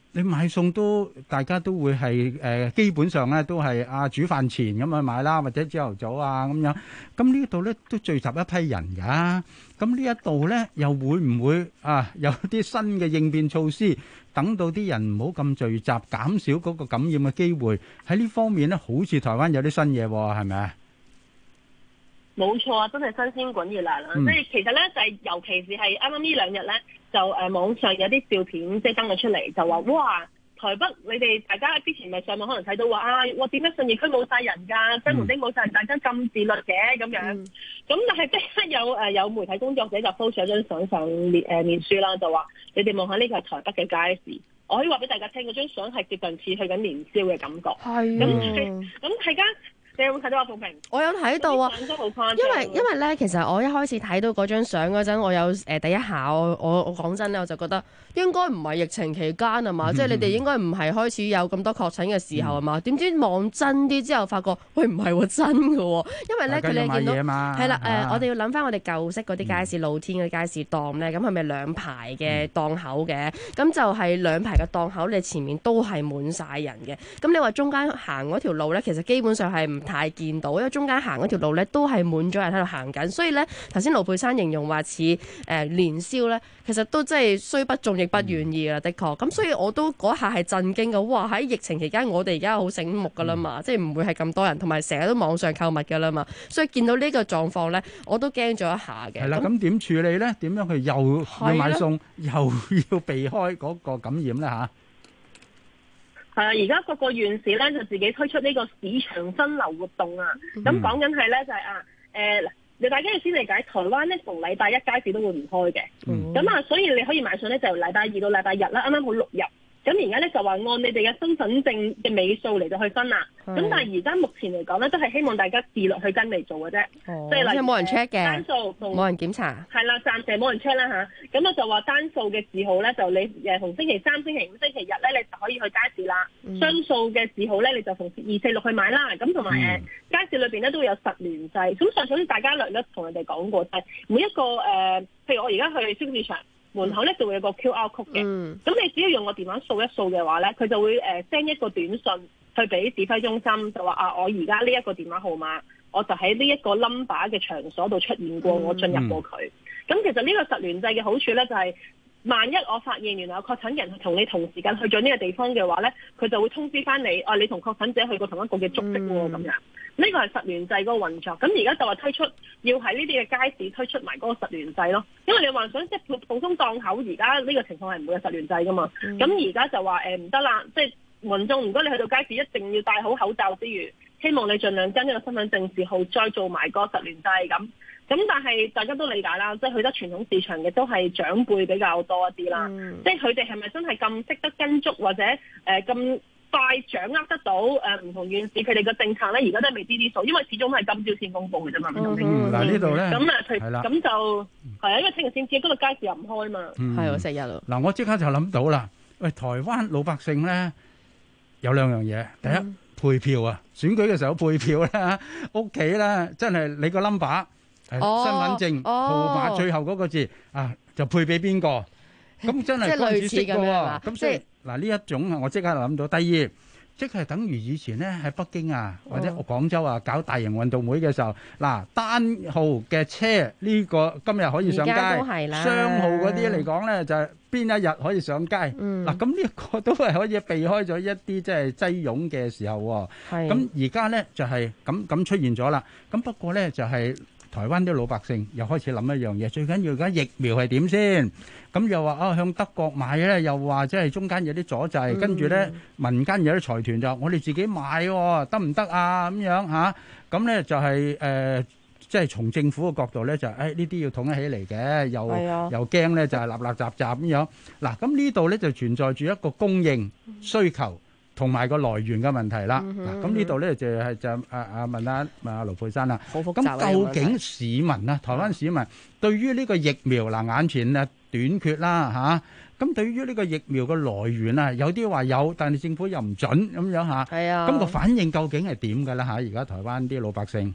你買餸都大家都會係基本上咧都係煮飯前咁去買啦，或者朝頭早啊咁樣。咁呢度咧都聚集一批人㗎。咁呢一度咧又會唔會有啲新嘅應變措施，等到啲人唔好咁聚集，減少嗰個感染嘅機會？喺呢方面咧，好似台灣有啲新嘢喎，係咪啊？ 冇錯啊，真係新鮮滾熱辣啦！即係其實咧就係尤其是係啱啱呢兩日咧，就網上有啲照片即係登咗出嚟，就話哇台北你哋大家之前咪上網可能睇到話我點解信義區冇晒人㗎，西門町冇晒人，大家咁自律嘅咁樣。咁但係即刻有媒體工作者就 po 咗張相上面書啦，就話你哋望下呢個係台北嘅街市。我可以話俾大家聽，嗰張相係接近似去緊年宵嘅感覺。係咁大家。你有冇睇到啊？鳳平， 我有睇到啊，因為咧，其實我一開始睇到嗰張相嗰陣，我有第一下我講真咧，我就覺得應該唔係疫情期間啊嘛，即係你哋應該唔係開始有咁多確診嘅時候啊嘛，點知望真啲之後，發覺喂唔係喎，真嘅喎，因為咧佢哋見到係啦我哋要諗翻我哋舊式嗰啲街市露天嘅街市檔咧，咁係咪兩排嘅檔口嘅？咁就係兩排嘅檔口，你前面都係滿晒人嘅。咁你話中間行嗰條路咧，其實基本上係唔太見到，因為中間行嗰條路咧都係滿咗人喺度行緊，所以咧頭先盧珮珊形容話似年宵咧，其實都真係雖不中亦不願意啦，的確。咁所以我都嗰下係震驚嘅，哇！喺疫情期間，我哋而家好醒目噶啦嘛，即係唔會係咁多人，同埋成日都網上購物噶啦嘛，所以見到呢個狀況咧，我都驚咗一下嘅。 係啦，咁點處理咧？點樣去又要買餸，又要避開嗰個感染咧嚇？ 係啊，而家各個縣市咧就自己推出呢個市場分流活動啊。咁講緊係咧就係你大家要先理解，台灣咧逢禮拜一街市都會唔開嘅。咁所以你可以買餸咧就禮拜二到禮拜日啦，啱啱好6日。咁而家咧就話按你哋嘅身份證嘅尾數嚟到去分啦。咁但係而家目前嚟講咧，都係希望大家自律去跟嚟做嘅啫。即係例如冇人 check 嘅， 單數冇人檢查。 係啦，暫時冇人 check 啦嚇。咁我就話單數嘅字號咧，就你逢星期三、星期五、星期日咧，你就可以去街市啦。雙數嘅字號咧，你就逢2、4、6去買啦。咁同埋街市裏邊咧都會有實聯制。咁上次大家略略同人哋講過，就係每一個譬如我而家去超級市場。門口咧就會有個 QR code 嘅，咁你只要用個電話掃一掃嘅話咧，佢就會send 一個短信去俾指揮中心，就話我而家呢一個電話號碼，我就喺呢一個 number 嘅場所度出現過，我進入過佢。咁其實呢個實聯制嘅好處咧就係，萬一我發現原來有確診人同你同時間去咗呢個地方嘅話咧，佢就會通知翻你，你同確診者去過同一個嘅足跡喎咁樣。呢個係實聯制嗰個運作，咁而家就話推出要喺呢啲嘅街市推出埋嗰個實聯制咯。因為你幻想即係普通檔口而家呢個情況係唔會有實聯制噶嘛。咁而家就話唔得啦，即係民眾如果你去到街市一定要戴好口罩之餘，希望你盡量跟呢個身份證字號再做埋個實聯制咁。咁但係大家都理解啦，即係去得傳統市場嘅都係長輩比較多一啲啦。即係佢哋係咪真係咁識得跟足或者咁快掌握得到唔同縣市佢哋嘅政策咧？而家都係未知啲數，因為始終係今朝先公佈嘅啫嘛。 嗱呢度咧， 咁就係啊，因為聽日先知，嗰個街市又唔開嘛。 係我食日咯。 嗱，我即刻就諗到啦。喂，台灣老百姓咧有兩樣嘢，第一配票啊，選舉嘅時候配票啦，屋企咧真係你個 number。身份證號碼最後嗰個字就配俾邊個？咁真係君子式嘅喎。咁所以嗱呢一種我即刻諗到。第二，即係等於以前咧喺北京或者廣州搞大型運動會嘅時候，嗱單號嘅車呢個今日可以上街，雙號嗰啲嚟講咧就係邊一日可以上街。嗱咁呢一個都係可以避開咗一啲即係擠擁嘅時候。咁而家咧就係咁出現咗啦。咁不過咧就係。台灣啲老百姓又開始諗一樣嘢，最緊要而家疫苗係點先？咁又話向德國買咧，又話即係中間有啲阻滯，跟住咧民間有啲財團就我哋自己買得唔得啊？咁樣嚇，咁咧就係即係從政府嘅角度咧就呢啲要統一起嚟嘅，又驚咧就係立雜咁樣。嗱，咁呢度咧就存在住一個供應需求。同埋個來源嘅問題啦，咁呢度咧就係問下盧珮珊啦。咁究竟市民啊，台灣市民對於呢個疫苗眼前短缺啦咁對於呢個疫苗嘅來源有啲話有，但係政府又唔準咁樣嚇。係啊。咁個反應究竟係點㗎啦而家台灣啲老百姓。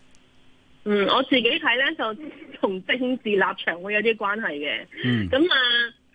我自己睇咧就同政治立場會有啲關係嘅。咁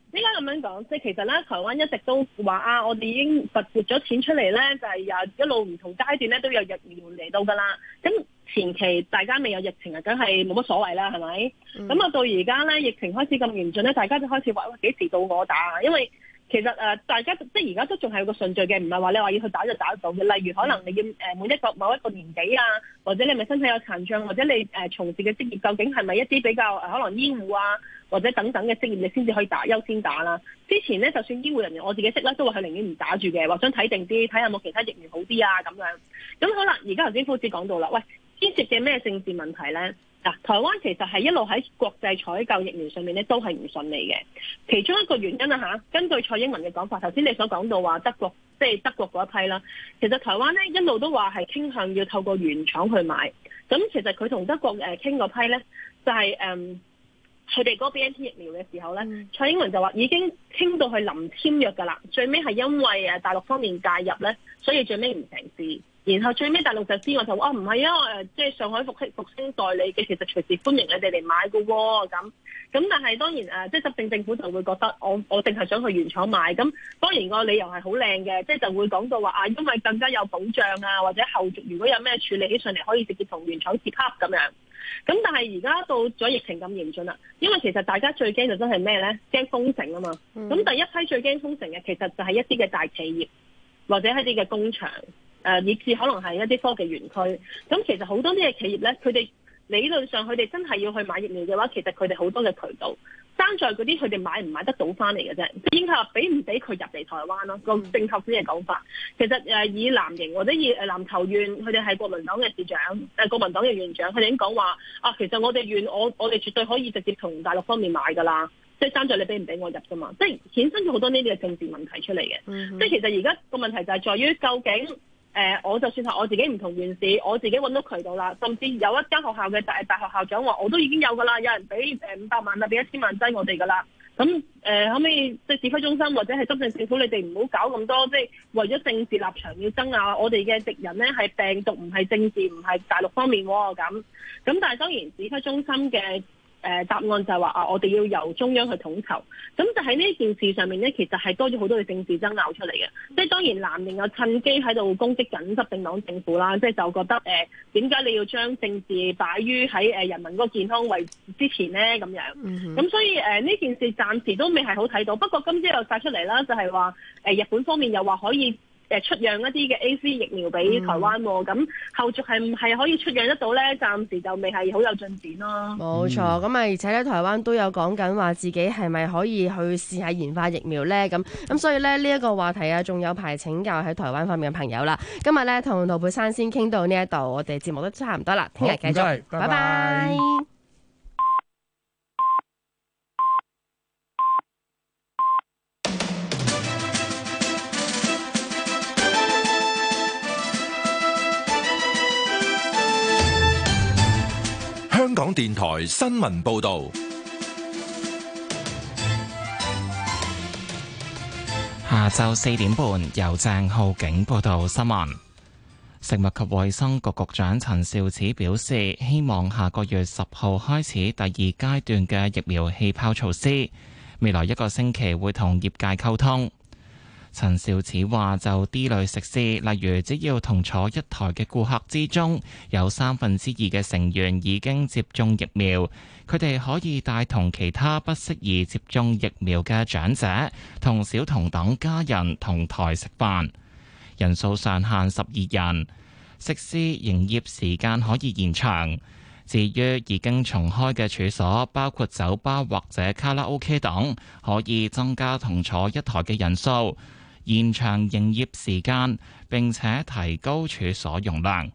應該咁樣講，即係其實咧，台灣一直都話啊，我哋已經撥咗錢出嚟咧，就係一路唔同階段咧都有疫苗嚟到㗎啦。咁前期大家未有疫情啊，梗係冇乜所謂啦，係咪？咁啊到而家咧疫情開始咁嚴峻咧，大家就開始話喂，幾時到我打啊？因為其實大家即係而家都仲係有個順序嘅，唔係話你話要去打就打得到嘅。例如可能你要每一個某一個年紀啊，或者你咪身體有殘障，或者你從事嘅職業究竟係咪一啲比較可能醫護啊，或者等等嘅職業，你先至可以優先打啦。之前咧就算醫護人員，我自己識啦，都話佢寧願唔打住嘅，話想睇定啲，睇下有冇其他疫苗好啲啊咁樣。咁好啦，而家頭先夫子講到啦，喂，牽涉嘅咩政治問題咧？嗱，台灣其實係一路喺國際採購疫苗上面咧都係唔順利嘅。其中一個原因啦嚇，根據蔡英文嘅講法，頭先你所講到話德國，即係德國嗰一批啦，其實台灣咧一路都話係傾向要透過原廠去買。咁其實佢同德國傾嗰批咧，就係佢哋嗰 BNT 疫苗嘅時候咧，蔡英文就話已經傾到去臨簽約㗎啦，最尾係因為大陸方面介入咧，所以最尾唔成事。然後最尾大陸就知我就話唔係啊，即係上海復星代理嘅，其實隨時歡迎你哋嚟買㗎喎咁。但係當然即係執政政府就會覺得我淨係想去原廠買。咁當然個理由係好靚嘅，即係就會講到話因為更加有保障啊，或者後續如果有咩處理起上嚟可以直接同原廠接洽咁樣。咁但係而家到咗疫情咁嚴峻啦，因為其實大家最驚就真係咩咧？驚封城啊嘛。咁第一批最驚封城嘅其實就係一啲嘅大企業或者一啲嘅工場。以至可能係一啲科技園區，咁其實好多呢嘅企業咧，佢哋理論上佢哋真係要去買疫苗嘅話，其實佢哋好多嘅渠道，爭在嗰啲佢哋買唔買得到翻嚟嘅啫，應該話俾唔俾佢入嚟台灣咯。個正確啲嘅講法，其實以藍營或者以南投縣，佢哋係國民黨嘅市長，國民黨嘅院長，佢哋已經講話啊，其實我哋縣我哋絕對可以直接同大陸方面買㗎啦。即係爭在你俾唔俾我入㗎嘛，即係衍生咗好多呢啲嘅政治問題出嚟嘅。即係其實而家個問題就係在於究竟。我就算係我自己唔同縣市，我自己揾到渠道啦，甚至有一間學校嘅大學校長話，我都已經有㗎啦，有人俾500萬啊，俾1000萬劑我哋㗎啦。咁可唔可以即係指揮中心或者係執政政府，你哋唔好搞咁多，即係為咗政治立場要爭拗。我哋嘅敵人呢係病毒，唔係政治，唔係大陸方面喎咁。但係當然指揮中心嘅。答案就係話我哋要由中央去統籌，咁就喺呢件事上面呢，其實係多咗好多嘅政治爭拗出嚟嘅。即係當然藍營又趁機喺度攻擊緊執政黨政府啦，即係就覺得點解你要將政治擺於喺人民嗰個健康為之前呢？咁樣。咁所以呢件事暫時都未係好睇到，不過今朝又晒出嚟啦，就係話日本方面又話可以。出讓一啲嘅 AZ 疫苗俾台灣喎，咁後續係唔係可以出讓得到咧？暫時就未係好有進展咯。 冇錯，咁啊，而且咧，台灣都有講緊話自己係咪可以去試下研發疫苗咧？咁所以咧，呢一個話題啊，仲有排請教喺台灣方面嘅朋友啦。今日咧，同盧珮珊先傾到呢一度，我哋節目都差唔多啦，聽日繼續，拜拜。 香港電台新聞報道， 下晝4點半由鄭浩景報道新聞。食物及衛生局局長陳肇始表示，希望下個月10號開始第二階段嘅疫苗氣泡措施，未來1個星期會同業界溝通。陳肇始話：就 D 類食肆，例如只要同坐一台嘅顧客之中有2/3嘅成員已經接種疫苗，佢哋可以帶同其他不適宜接種疫苗嘅長者同小童等家人同台食飯，人數上限12人，食肆營業時間可以延長。至於已經重開嘅處所，包括酒吧或者卡拉 OK 等，可以增加同坐一台嘅人數，延長營業時間，並且提高處所容量。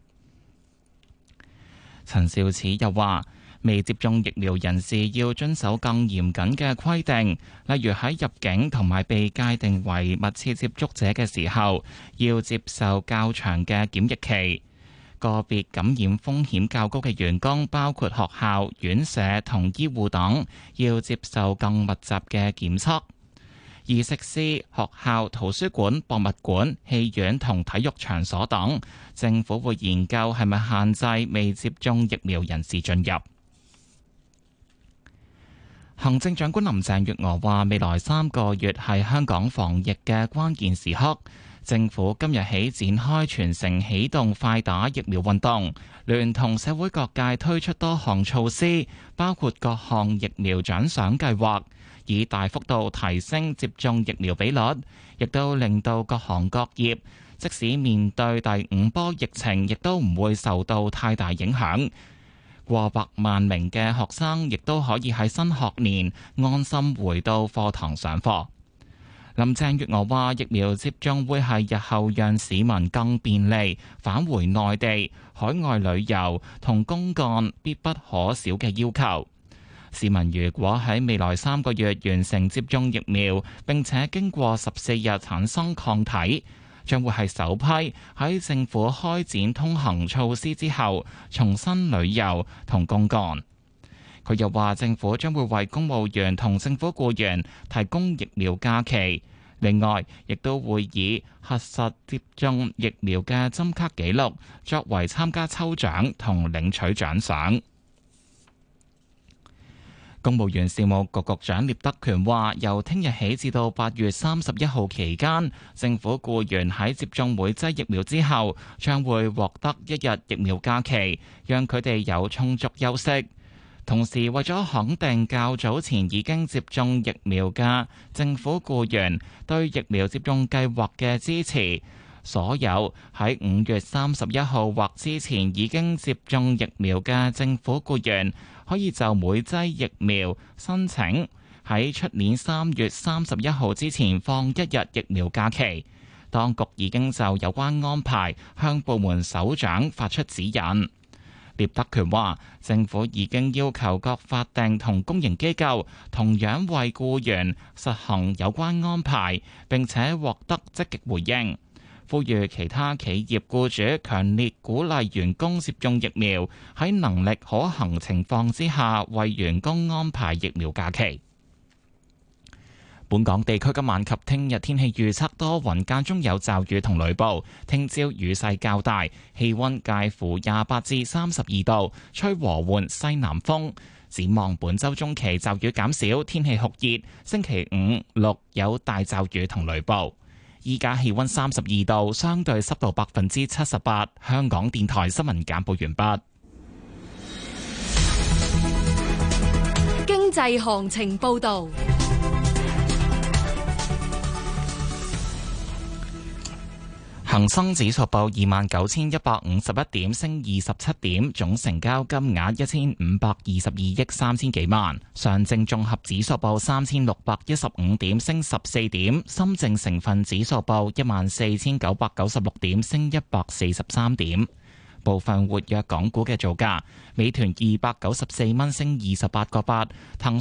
陳肇始又話，未接種疫苗人士要遵守更嚴謹嘅規定，例如喺入境同埋被界定為密切接觸者嘅時候，要接受較長嘅檢疫期。個別感染風險較高嘅員工，包括學校、院舍同醫護等，要接受更密集嘅檢測。而食肆、學校、圖書館、博物館、戲院同體育場所等，政府會研究係咪限制未接種疫苗人士進入。 行政長官林鄭月娥話：未來3個月係香港防疫嘅關鍵時刻，政府今日起展開全城啟動快打疫苗運動，聯同社會各界推出多項措施，包括各項疫苗獎賞計劃，以大幅度提升接種疫苗比率，亦都令到各行各業即使面對第5波疫情，亦都唔會受到太大影響。過百萬名嘅學生亦都可以喺新學年安心回到課堂上課。林鄭月娥話：疫苗接種會係日後讓市民更便利返回內地、海外旅遊同公幹必不可少嘅要求。市民如果喺未來3個月完成接種疫苗，並且經過14日產生抗體，將會係首批喺政府開展通行措施之後重新旅遊同公幹。佢又話，政府將會為公務員同政府僱員提供疫苗假期，另外亦都會以核實接種疫苗嘅針卡記錄作為參加抽獎同領取獎賞。公務員事務局局長聶德權話，由聽日起至到8月31號期間，政府僱員喺接種每劑疫苗之後，將會獲得1日疫苗假期，讓佢哋有充足休息。同時，為咗肯定較早前已經接種疫苗嘅政府僱員對疫苗接種計劃嘅支持，所有喺5月31號或之前已經接種疫苗嘅政府僱員，可以就每劑疫苗申請喺出年3月31號之前放1日疫苗假期。當局已經就有關安排向部門首長發出指引。聶德權話，政府已經要求各法定同公營機構同樣為僱員實行有關安排，並且獲得積極回應。呼籲其他企業僱主強烈鼓勵員工接種疫苗，喺能力可行情況之下為員工安排疫苗假期。本港地區今晚及聽日天氣預測多雲，間中有驟雨同雷暴。聽朝雨勢較大，氣溫介乎28至32度，吹和緩西南風。展望本週中期驟雨減少，天氣酷熱。星期5、6有大驟雨同雷暴。依家氣溫32度，相對濕度78%。香港電台新聞簡報完畢。 經濟行情報導。 恒生指數報29,151點，升27點，總成交金額1,522億3千幾萬。上證綜合指數報3,615點，升14點。深證成分指數報14,996點，升143點。部分活躍港股嘅造價：美團294蚊，升28個8；騰